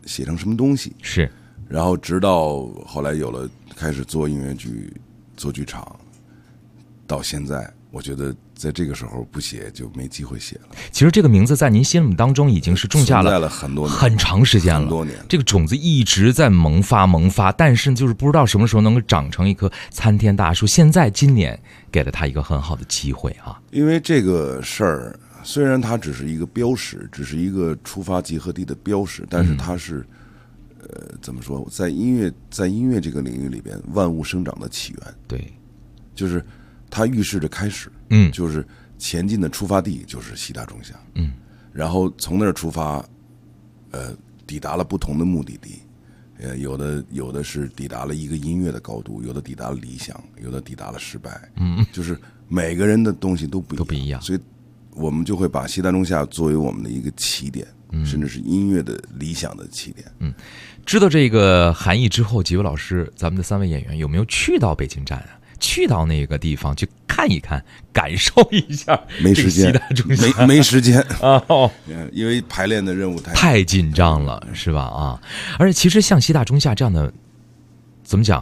写成什么东西。 是， 然后直到后来有了开始做音乐剧、做剧场，到现在，我觉得在这个时候不写就没机会写了。 其实这个名字在您心目当中已经是种下了很多年、 很长时间了， 很多年。 这个种子一直在萌发，但是就是不知道什么时候能够长成一棵参天大树。现在今年给了他一个很好的机会啊！ 因为这个事儿虽然它只是一个标识，只是一个出发集合地的标识，但是它是怎么说，在音乐这个领域里边，万物生长的起源。 对， 就是它预示着开始，就是前进的出发地就是西大中下，然后从那儿出发，抵达了不同的目的地，有的是抵达了一个音乐的高度，有的抵达了理想，有的抵达了失败，就是每个人的东西都不一样，所以我们就会把西大中下作为我们的一个起点，甚至是音乐的理想的起点。 知道这个含义之后，几位老师，咱们的3位演员有没有去到北京站啊？去到那个地方去看一看，感受一下？ 没时间，没时间哦， 因为排练的任务太紧张了，是吧？啊，而且其实像西大中下这样的，怎么讲？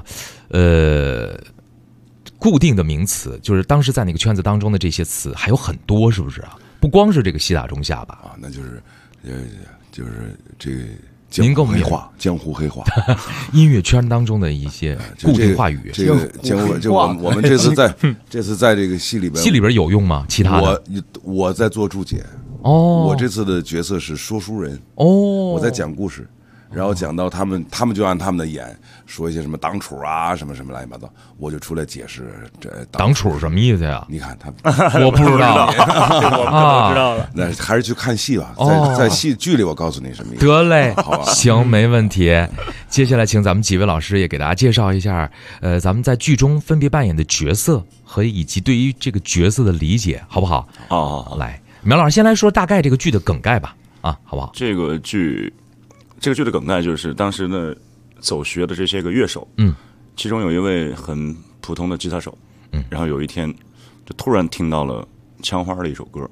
固定的名词，就是当时在那个圈子当中的这些词还有很多，是不是啊？不光是这个西大中下吧？ 啊，那就是这个。 您跟我们江湖黑话， 音乐圈当中的一些固定话语。 这个江湖，就我们这次在这个戏里边有用吗？其他的我在做注解。我这次的角色是说书人。我在讲故事。然后讲到他们就按他们的演说一些什么党储啊，什么什么乱七八糟，我就出来解释这党储什么意思呀？ 你看他， 我不知道， 我知道了。 那还是去看戏吧，在戏剧里我告诉你什么意思。 得嘞， 好吧， 行，没问题。接下来请咱们几位老师也给大家介绍一下，咱们在剧中分别扮演的角色和以及对于这个角色的理解，好不好？ 好， 来，苗老师先来说大概这个剧的梗概吧，啊，好不好？ 这个剧的梗概就是当时呢走学的这些个乐手，其中有一位很普通的吉他手，然后有一天就突然听到了枪花的一首歌，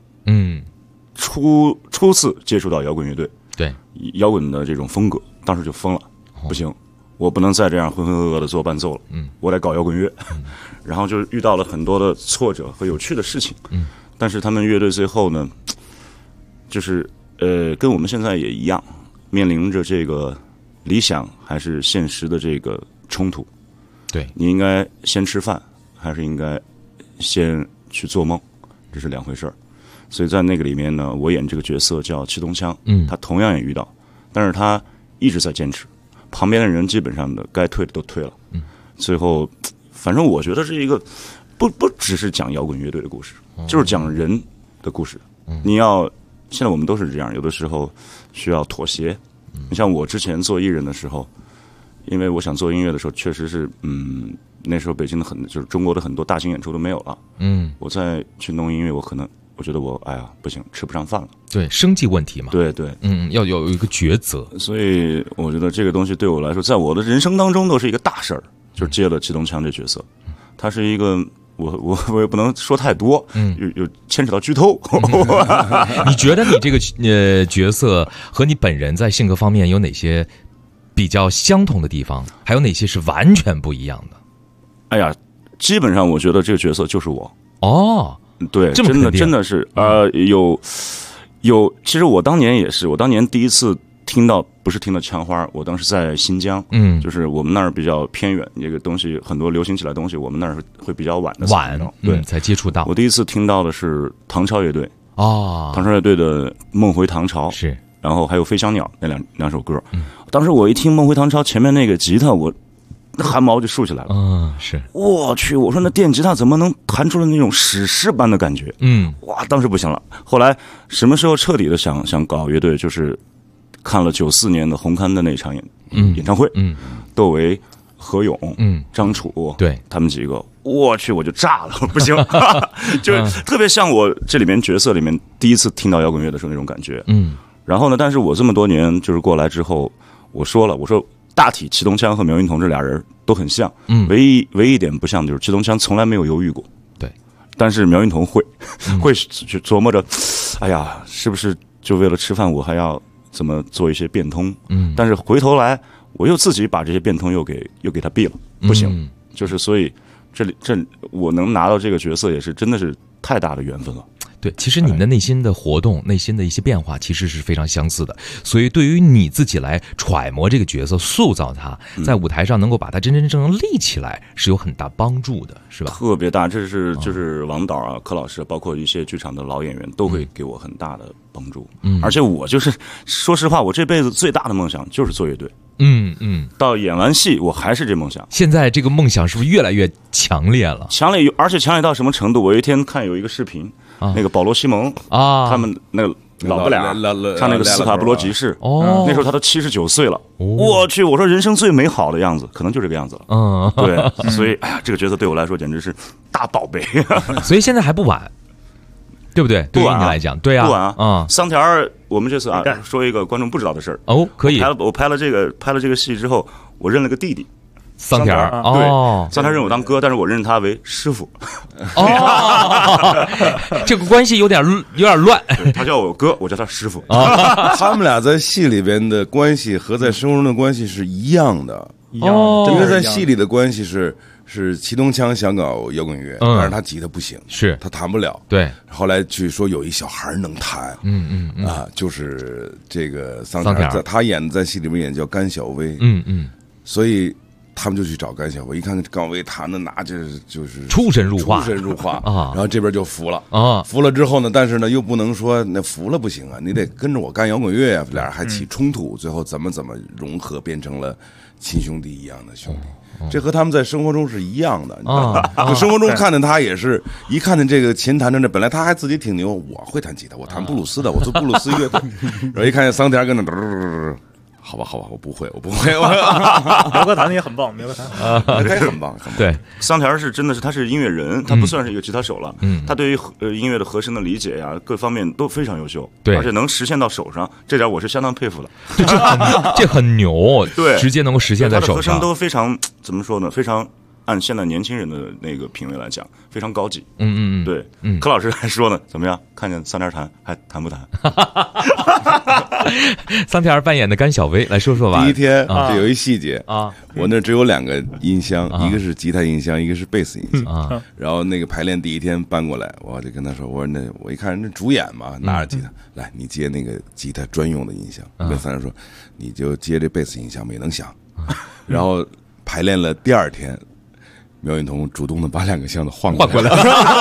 初次接触到摇滚乐队， 对摇滚的这种风格，当时就疯了，不行，我不能再这样浑浑噩噩的做伴奏了，我得搞摇滚乐，然后就遇到了很多的挫折和有趣的事情，但是他们乐队最后呢，就是跟我们现在也一样。面临着这个理想还是现实的这个冲突， 对， 你应该先吃饭，还是应该先去做梦，这是两回事儿。所以在那个里面呢，我演这个角色叫戚东强，他同样也遇到，但是他一直在坚持，旁边的人基本上的该退的都退了，最后，反正我觉得是一个不只是讲摇滚乐队的故事，就是讲人的故事。你要现在我们都是这样，有的时候需要妥协。你像我之前做艺人的时候，因为我想做音乐的时候，确实是那时候北京的就是中国的很多大型演出都没有了。我再去弄音乐，我觉得不行，吃不上饭了。 对，生计问题嘛。 对对， 要有一个抉择。 所以我觉得这个东西对我来说，在我的人生当中都是一个大事儿，就是接了戚东强这角色，他是一个。我也不能说太多，有牵扯到剧透。 你觉得你这个角色和你本人在性格方面有哪些比较相同的地方，还有哪些是完全不一样的？ 哎呀，基本上我觉得这个角色就是我。 哦， 对，真的是有。其实我当年也是，我当年第一次不是听到枪花，我当时在新疆，就是我们那儿比较偏远，这个东西很多流行起来的东西，我们那儿会比较晚的对， 才接触到。 我第一次听到的是唐朝乐队唐朝乐队的《梦回唐朝》 是， 然后还有《飞翔鸟》那两首歌。当时我一听《梦回唐朝》前面那个吉他，我汗毛就竖起来了。 是， 我去，我说那电吉他怎么能弹出了那种史诗般的感觉？哇，当时不行了。后来什么时候彻底的想搞乐队，就是看了94年的红磡的那场演唱会，窦唯、何勇、张楚， 对他们几个，我去，我就炸了，不行，就特别像我这里面角色里面第一次听到摇滚乐的时候那种感觉。然后呢，但是我这么多年就是过来之后，我说大体戚东强和苗云彤这俩人都很像，唯一一点不像就是戚东强从来没有犹豫过， 对， 但是苗云彤会去琢磨着，哎呀，是不是就为了吃饭我还要怎么做一些变通。但是回头来我又自己把这些变通又给他毙了，不行。就是所以这我能拿到这个角色也是真的是太大的缘分了。 对，其实你们的内心的活动、内心的一些变化，其实是非常相似的。所以，对于你自己来揣摩这个角色、塑造它，在舞台上能够把它真真正正立起来，是有很大帮助的，是吧？ 特别大，这是就是王导啊、柯老师，包括一些剧场的老演员，都会给我很大的帮助。而且我就是说实话，我这辈子最大的梦想就是做乐队。到演完戏，我还是这梦想。 现在这个梦想是不是越来越强烈了？ 强烈，而且强烈到什么程度？我有一天看有一个视频。那个保罗·西蒙他们那个老不俩唱那个斯卡布罗集市，那时候他都79岁了。我去，我说人生最美好的样子，可能就这个样子了。对，所以哎呀，这个角色对我来说简直是大宝贝。 所以现在还不晚，对不对？对于你来讲，对啊， 不晚啊。桑田儿，我们这次说一个观众不知道的事儿哦，可以。 我拍了这个戏之后，我认了个弟弟。 桑田儿， 对，桑田认我当哥，但是我认他为师傅。 这个关系有点乱。 他叫我哥，我叫他师傅。 他们俩在戏里边的关系和在生活中的关系是一样的，因为在戏里的关系是齐东强想搞摇滚乐，但是他吉他不行， 是他弹不了。 对， 后来据说有一小孩能弹，就是这个桑田，他演在戏里面演叫甘小薇，所以。他们就去找甘小薇，一看甘小薇弹的那就是出神入化啊，然后这边就服了啊，服了之后呢，但是呢又不能说那服了不行啊，你得跟着我干摇滚乐啊，俩人还起冲突，最后怎么融合变成了亲兄弟一样的兄弟，这和他们在生活中是一样的就生活中看见他也是一看见这个琴弹着这，本来他还自己挺牛，我会弹吉他，我弹布鲁斯的，我做布鲁斯乐队，然后一看见桑田跟那。好吧，我不会。 苗哥弹的也很棒，苗哥弹他也很棒。 对， 桑田是真的是他是音乐人，他不算是一个吉他手了。他对于音乐的和声的理解呀，各方面都非常优秀， 对， 而且能实现到手上，这点我是相当佩服的。 这很牛， 对， 直接能够实现在手上。 他的和声都非常怎么说呢？非常。按现在年轻人的那个品味来讲，非常高级。对。柯老师还说呢，怎么样？看见桑田弹还弹不弹？ 桑田扮演的甘小薇，来说说吧。 第一天这有一细节啊，我那只有2个音箱，一个是吉他音箱，一个是贝斯音箱。然后那个排练第一天搬过来，我就跟他说，我说我一看那主演嘛，拿着吉他来，你接那个吉他专用的音箱。跟桑田说，你就接这贝斯音箱，没能响。然后排练了第2天。苗允彤主动的把2个箱子换过来，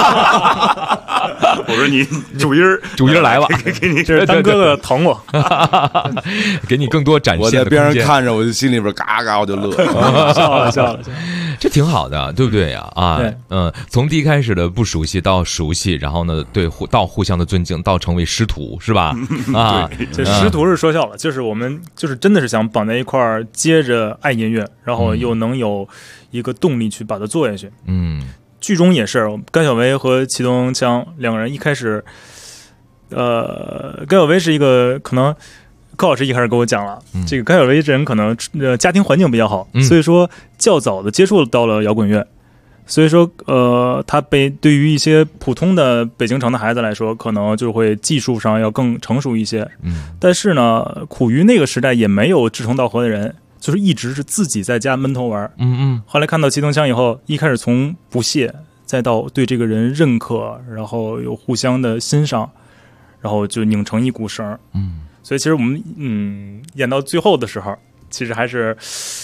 我说你主音来吧， 给你这当哥哥疼我， 给你更多展现的空间。 我在边上看着，我就心里边嘎嘎我就乐， 笑了， 这挺好的，对不对呀？从第一开始的不熟悉到熟悉，然后呢，到互相的尊敬，到成为师徒，是吧？ 这师徒是说笑了，就是我们就是真的是想绑在一块儿，接着爱音乐，然后又能有一个动力去把它做下去。剧中也是甘小薇和齐东强2个人一开始，甘小薇是一个可能柯老师一开始跟我讲了，这个甘小薇这人可能家庭环境比较好，所以说较早的接触到了摇滚乐，所以说他对于一些普通的北京城的孩子来说，可能就会技术上要更成熟一些。但是呢，苦于那个时代也没有志同道合的人。就是一直是自己在家闷头玩，后来看到齐东强以后，一开始从不屑，再到对这个人认可，然后又互相的欣赏，然后就拧成一股绳。所以其实我们演到最后的时候，其实还是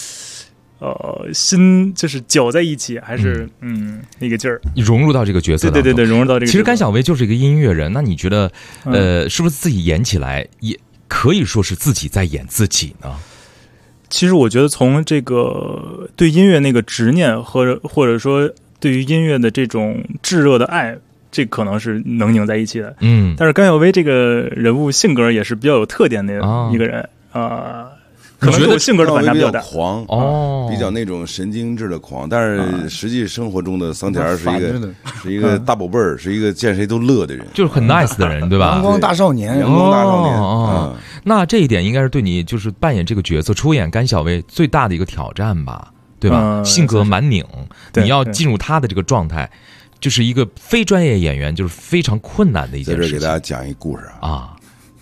心就是搅在一起，还是那个劲儿， 融入到这个角色。 对，融入到这个。 其实甘小薇就是一个音乐人，那你觉得是不是自己演起来也可以说是自己在演自己呢？ 其实我觉得从这个对音乐那个执念或者说对于音乐的这种炙热的爱，这可能是能拧在一起的。但是甘小薇这个人物性格也是比较有特点的一个人可能跟我性格的反差比较大， 狂比较那种神经质的狂，但是实际生活中的桑田是一个大宝贝儿，是一个见谁都乐的人， 就是很 nice 的人，对吧？ 阳光大少年， 那这一点应该是对你就是扮演这个角色、出演甘小薇最大的一个挑战吧，对吧？性格蛮拧，你要进入他的这个状态，就是一个非专业演员，就是非常困难的一件事情。 在这给大家讲一故事啊。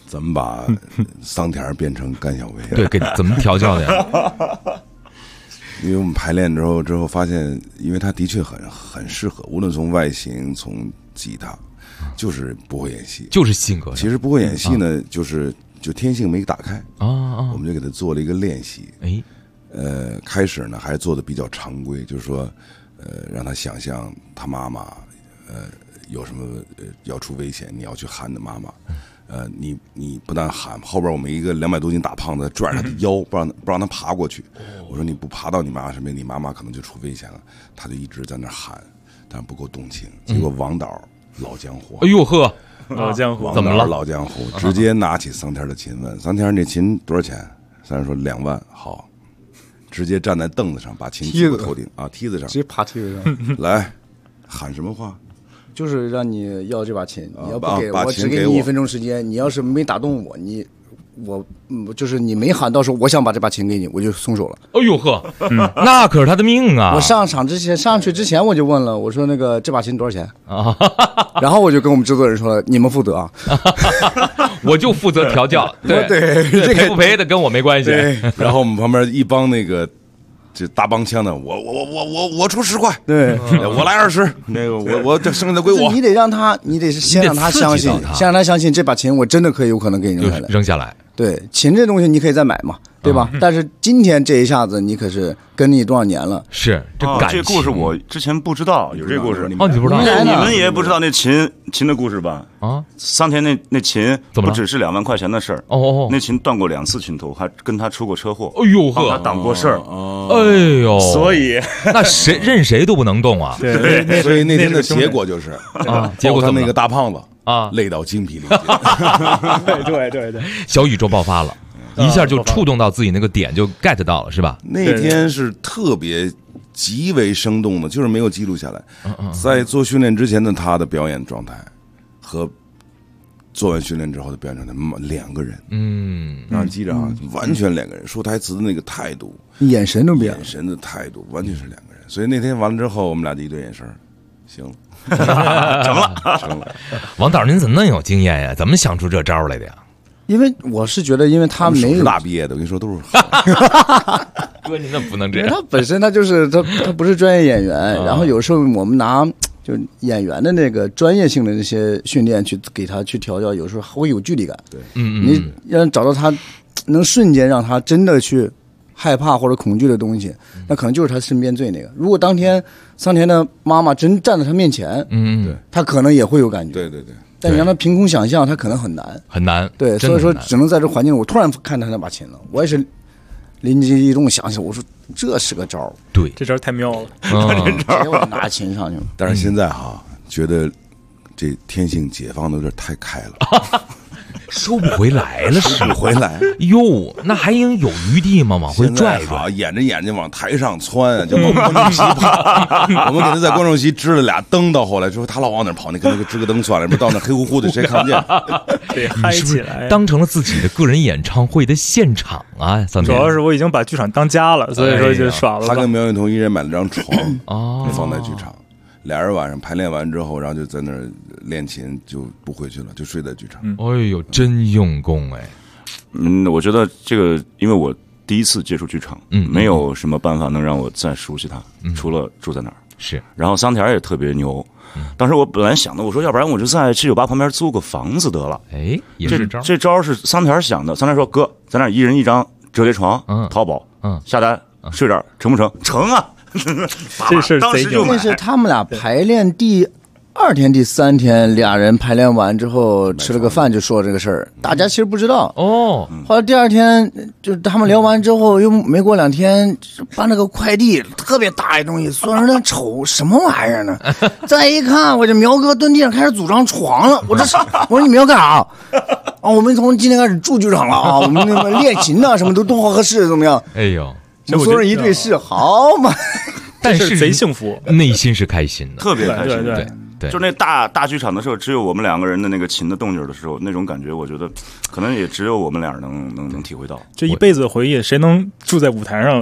怎么把桑田变成甘小薇？ 对，怎么调教的呀？ 因为我们排练之后发现，因为他的确很适合，无论从外形、从吉他，就是不会演戏， 就是性格。 其实不会演戏呢，就天性没打开我们就给他做了一个练习。开始呢还做的比较常规，就是说，让他想象他妈妈，有什么要出危险，你要去喊你的妈妈。你不但喊，后边我们一个200多斤大胖子拽着他的腰，不让他爬过去。我说你不爬到你妈妈身边，你妈妈可能就出危险了。他就一直在那喊，但不够动情。结果王导老江湖， 哎呦呵， 老江湖怎么了？ 老江湖直接拿起桑田的琴问桑田：“这琴多少钱？”桑田说：“2万。”好，直接站在凳子上，把琴举过头顶梯子上， 直接爬梯子上来喊什么话？ 就是让你要这把琴，你要不给我，只给你1分钟时间。你要是没打动我，就是你没喊到时候，我想把这把琴给你，我就松手了。 哎呦呵，那可是他的命啊！ 我上去之前我就问了，我说那个这把琴多少钱啊？然后我就跟我们制作人说了，你们负责啊， 我就负责调教。对，赔不赔的跟我没关系。 然后我们旁边一帮那个。这大帮腔的，我出10块， 对， 我来20，那个我这剩下的归我。 你得先让他相信，先让他相信这把琴我真的有可能给你扔下来。 对，琴这东西你可以再买嘛，对吧？但是今天这一下子，你可是跟你多少年了？ 是这故事我之前不知道有这故事， 你不知道？ 你们也不知道那琴的故事吧？桑田那琴不只是2万块钱的事儿那琴断过2次琴头，还跟他出过车祸。 哎呦呵， 他挡过事儿。 哎呦， 所以那任谁都不能动啊。 对，所以那天的结果就是结果他那个大胖子。累到精疲力尽。 对， 小宇宙爆发了，一下就触动到自己那个点，就 get 到了，是吧？ 那天是特别极为生动的，就是没有记录下来。在做训练之前的他的表演状态和做完训练之后的表演状态，2个人，让人记着啊，完全2个人，说台词的那个态度， 眼神都变了， 眼神的态度完全是2个人。所以那天完了之后，我们俩就一对眼神，行了。成了， 王导，您怎么那么有经验呀？怎么想出这招来的呀？ 因为我是觉得，因为他没有大毕业的，我跟你说都是。 哥，你那不能这样。 他本身他不是专业演员，然后有时候我们拿就演员的那个专业性的那些训练去给他去调教，有时候会有距离感。 对， 你要找到他能瞬间让他真的去害怕或者恐惧的东西，那可能就是他身边最那个。如果当天桑田的妈妈真站在他面前， 对， 他可能也会有感觉。 对。 但你让他凭空想象，他可能很难， 很难。 对，所以说只能在这环境里。我突然看他那把琴了，我也是灵机一动想起，我说这是个招。 对， 这招太妙了。 直接我拿琴上去了。 但是现在觉得这天性解放的有点太开了。 收不回来了， 收不回来哟，那还应有余地吗？往回拽拽，掩着眼睛往台上窜，就往观众席跑。我们给他在观众席支了俩灯，到后来之后他老往哪跑，你跟那个支个灯算了，不到那黑乎乎的谁看不见？ 对，嗨起来， 当成了自己的个人演唱会的现场啊！ 主要是我已经把剧场当家了，所以说就耍了。 他跟苗远彤一人买了张床放在剧场。俩人晚上排练完之后，然后就在那儿练琴，就不回去了，就睡在剧场。 哎呦，真用功哎！ 我觉得这个，因为我第一次接触剧场，没有什么办法能让我再熟悉它，除了住在那儿。 是， 然后桑田也特别牛。当时我本来想的，我说要不然我就在798旁边租个房子得了。 哎，也是招。 这招是桑田想的。桑田说：“哥，咱俩1人1张折叠床，淘宝，下单，睡这儿成不成？成啊！” 这事当时就那是他们俩排练第2天、第3天，俩人排练完之后吃了个饭就说这个事儿，大家其实不知道哦。 后来第2天就他们聊完之后，又没过2天，搬了个快递，特别大一东西，所有人在瞅什么玩意儿呢？再一看，我这苗哥蹲地上开始组装床了。我说你们要干啥？我们从今天开始住剧场了啊！我们那个练琴啊，什么都合适，怎么样？ 哎呦。 所有人一对视，好嘛！ 但是贼幸福， 内心是开心的， 特别开心。 对， 就那大剧场的时候，只有我们2个人的那个琴的动静的时候，那种感觉，我觉得可能也只有我们俩能体会到。 这一辈子的回忆，谁能住在舞台上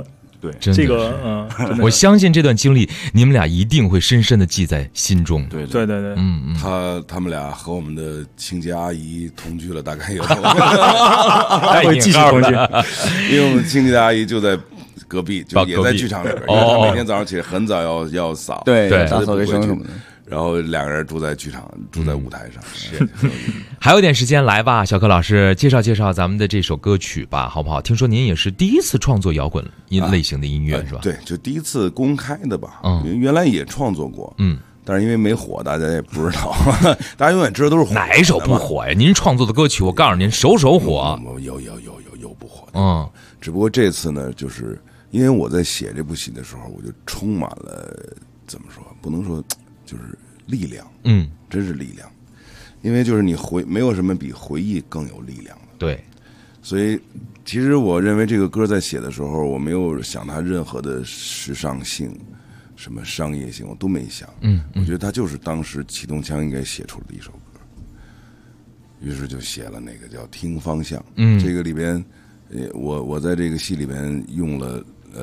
对， 这个我相信这段经历，你们俩一定会深深的记在心中。 对， 他们俩和我们的清洁阿姨同居了，大概有会继续同居， 因为我们清洁阿姨就在隔壁，就也在剧场里边，因为她每天早上起来很早要扫， 对，打扫卫生什么的。 然后两个人住在剧场，住在舞台上。 是，还有点时间，来吧，小柯老师介绍介绍咱们的这首歌曲吧，好不好？听说您也是第一次创作摇滚类型的音乐，是吧？ 对，就第一次公开的吧。原来也创作过，但是因为没火，大家也不知道。大家永远知道都是火， 哪一首不火呀？您创作的歌曲，我告诉您，首首火。 有不火的。只不过这次呢，就是因为我在写这部戏的时候，我就充满了怎么说？不能说。就是力量，真是力量，因为就是没有什么比回忆更有力量的。 对， 所以其实我认为这个歌在写的时候，我没有想它任何的时尚性、什么商业性，我都没想。我觉得它就是当时启动枪应该写出的一首歌，于是就写了那个叫《听方向》。这个里边，我在这个戏里边用了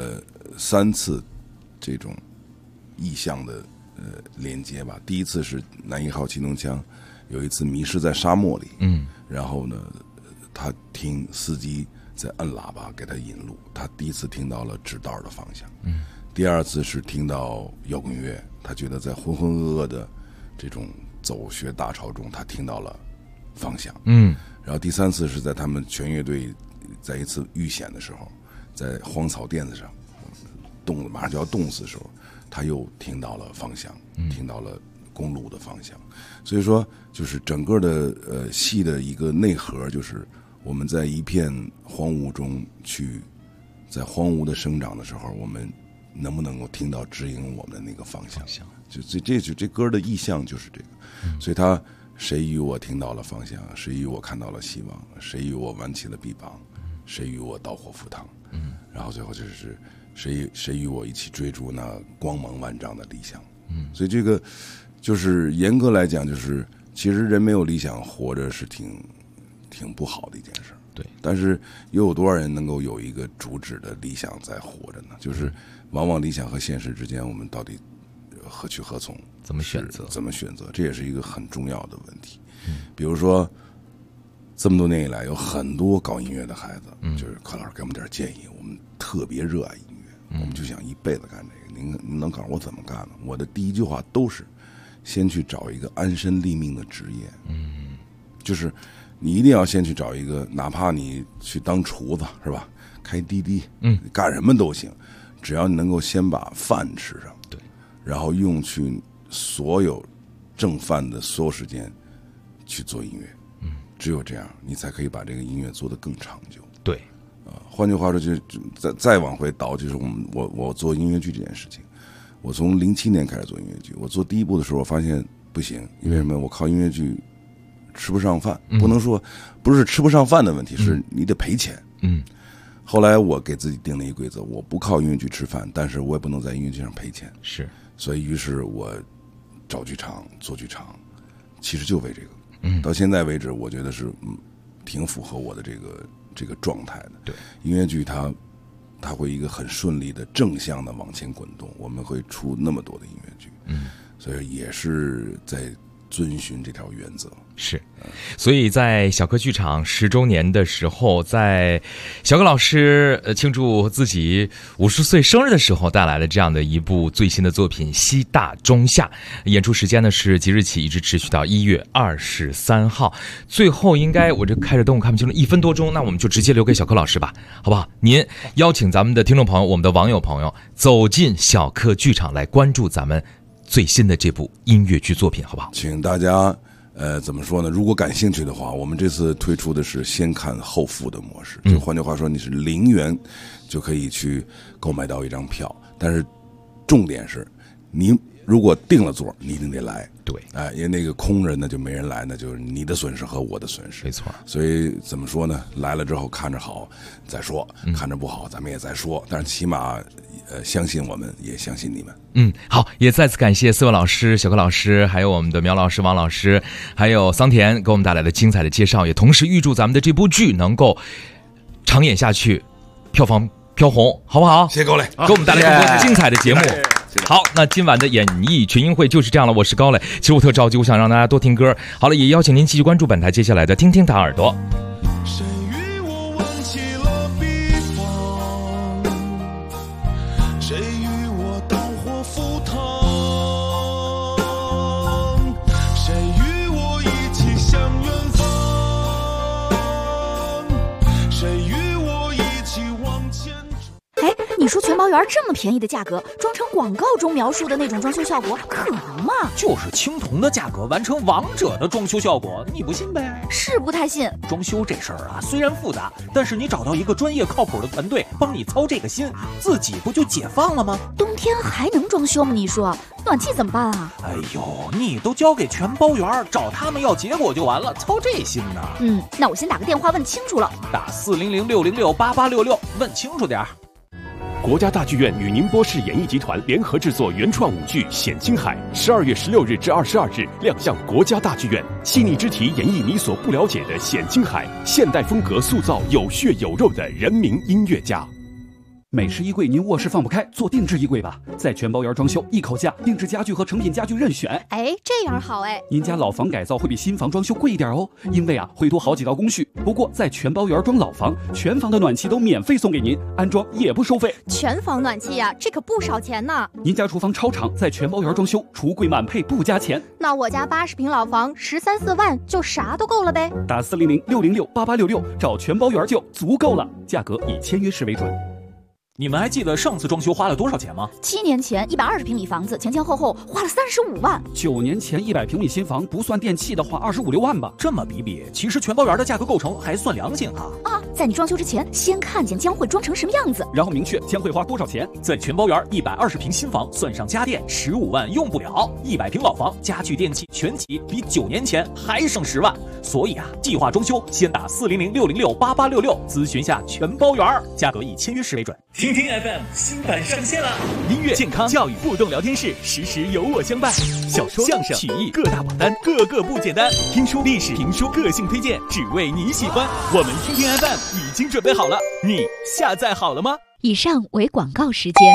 3次这种意象的。连接吧。第一次是男1号启动枪，有一次迷失在沙漠里，然后呢，他听司机在摁喇叭给他引路，他第一次听到了指道的方向。第二次是听到摇滚乐，他觉得在浑浑噩噩的这种走学大潮中，他听到了方向。然后第3次是在他们全乐队在一次遇险的时候，在荒草垫子上马上就要冻死的时候。他又听到了方向，听到了公路的方向，所以说就是整个的戏的一个内核，就是我们在一片荒芜中去，在荒芜的生长的时候，我们能不能够听到指引我们的那个方向？这歌的意象就是这个，所以他谁与我听到了方向，谁与我看到了希望，谁与我挽起了臂膀，谁与我蹈火赴汤，然后最后就是。谁与我一起追逐那光芒万丈的理想？所以这个就是严格来讲，就是其实人没有理想，活着是挺不好的一件事。 对， 但是又有多少人能够有一个主旨的理想在活着呢？就是往往理想和现实之间，我们到底何去何从？ 怎么选择？ 这也是一个很重要的问题。比如说，这么多年以来，有很多搞音乐的孩子，就是柯老师给我们点建议，我们特别热爱音乐。我们就想一辈子干这个，您能告诉我怎么干呢？我的第一句话都是，先去找一个安身立命的职业。就是你一定要先去找一个，哪怕你去当厨子是吧？开滴滴，干什么都行，只要你能够先把饭吃上， 对， 然后用去所有挣饭的所有时间去做音乐，只有这样，你才可以把这个音乐做得更长久。 对。 换句话说，就再往回倒，就是我做音乐剧这件事情，我从07年开始做音乐剧。我做第一部的时候，我发现不行，因为什么？我靠音乐剧吃不上饭，不能说不是吃不上饭的问题，是你得赔钱。后来我给自己定了一个规则，我不靠音乐剧吃饭，但是我也不能在音乐剧上赔钱。 是， 所以于是我找剧场做剧场，其实就为这个。到现在为止，我觉得是挺符合我的这个状态的。 对， 音乐剧它会一个很顺利的正向的往前滚动，我们会出那么多的音乐剧，所以也是在遵循这条原则。 是，所以在小柯剧场10周年的时候，在小柯老师庆祝自己50岁生日的时候，带来了这样的一部最新的作品《西大中下》。演出时间呢是即日起一直持续到1月23号。最后应该我这开着灯我看不清楚，1分多钟，那我们就直接留给小柯老师吧，好不好？您邀请咱们的听众朋友、我们的网友朋友走进小柯剧场来关注咱们最新的这部音乐剧作品，好不好？ 请大家怎么说呢？如果感兴趣的话，我们这次推出的是先看后付的模式，就换句话说，你是0元就可以去购买到一张票。但是重点是，你如果订了座，你一定得来。 对， 因为那个空着呢就没人来，那就是你的损失和我的损失。 没错。 所以怎么说呢？来了之后看着好再说，看着不好咱们也再说。但是起码相信我们，也相信你们。 好，也再次感谢4位老师、小柯老师，还有我们的苗老师、王老师，还有桑田给我们带来的精彩的介绍，也同时预祝咱们的这部剧能够长演下去，票房飘红，好不好？ 谢谢高磊， 给我们带来更多精彩的节目。好，那今晚的演艺群英会就是这样了。我是高磊，其实我特着急，我想让大家多听歌。好了，也邀请您继续关注本台接下来的听听打耳朵。 谁与我玩起了比方？谁与我荡火赴汤？谁与我一起向远方？谁与我一起往前哎，你说全包园这么便宜的价格，装成广告中描述的那种装修效果，可能吗？ 就是青铜的价格完成王者的装修效果，你不信呗？ 是不太信。 装修这事儿啊，虽然复杂，但是你找到一个专业靠谱的团队帮你操这个心，自己不就解放了吗？ 冬天还能装修吗？你说暖气怎么办啊？ 哎呦，你都交给全包园，找他们要结果就完了，操这心呢？ 那我先打个电话问清楚了。 打400-606-8866，问清楚点儿。 国家大剧院与宁波市演艺集团联合制作原创舞剧《显青海》，12月16日至22日亮相国家大剧院。细腻之题演绎你所不了解的显青海，现代风格塑造有血有肉的人民音乐家。 美式衣柜您卧室放不开，做定制衣柜吧，在全包园装修，一口价，定制家具和成品家具任选。 哎，这样好哎。 您家老房改造会比新房装修贵一点哦，因为会多好几道工序。不过在全包园装老房，全房的暖气都免费送给您，安装也不收费。 全房暖气呀，这可不少钱呢。 您家厨房超长，在全包园装修，橱柜满配不加钱。 那我家80平老房13、14万就啥都够了呗。 打400-606-8866找全包园就足够了，价格以签约式为准。 你们还记得上次装修花了多少钱吗 ？7年前120平米房子前前后后花了35万。 9年前100平米新房不算电器的话25、6万吧。 这么比，其实全包园的价格构成还算良心啊！ 在你装修之前，先看见将会装成什么样子， 然后明确将会花多少钱。 在全包园120平新房算上家电15万用不了，100平老房家具电器全齐比9年前还省10万。所以计划装修先打400-606-8866咨询下全包园，价格以签约式为准。 听听 FM 新版上线了， 音乐、健康、教育、互动聊天室，时时有我相伴。小说、相声、曲艺各大榜单，个个不简单。听书、历史、评书，个性推荐，只为你喜欢。我们听听 FM 已经准备好了，你下载好了吗？ 以上为广告时间。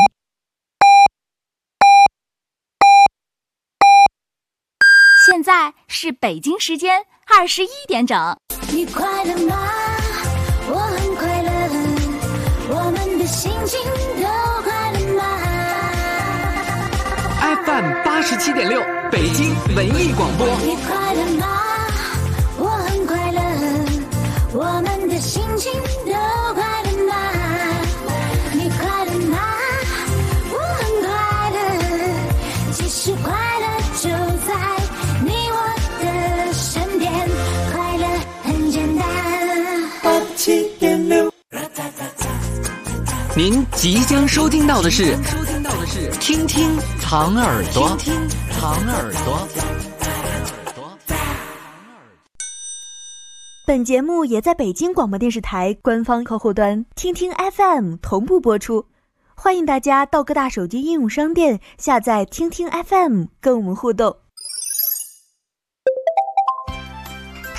现在是北京时间21点整。 你快乐吗？我很快乐。我们的心情都快乐吗 ？FM 87.6，北京文艺广播。 你快乐吗？我很快乐。我们的心情都快乐吗？你快乐吗？我很快乐。其实快乐就在你我的身边，快乐很简单。87.6。 您即将收听到的是听听糖耳朵，听听糖耳朵。 本节目也在北京广播电视台官方客户端听听 FM 同步播出，欢迎大家到各大手机应用商店下载听听 FM 跟我们互动。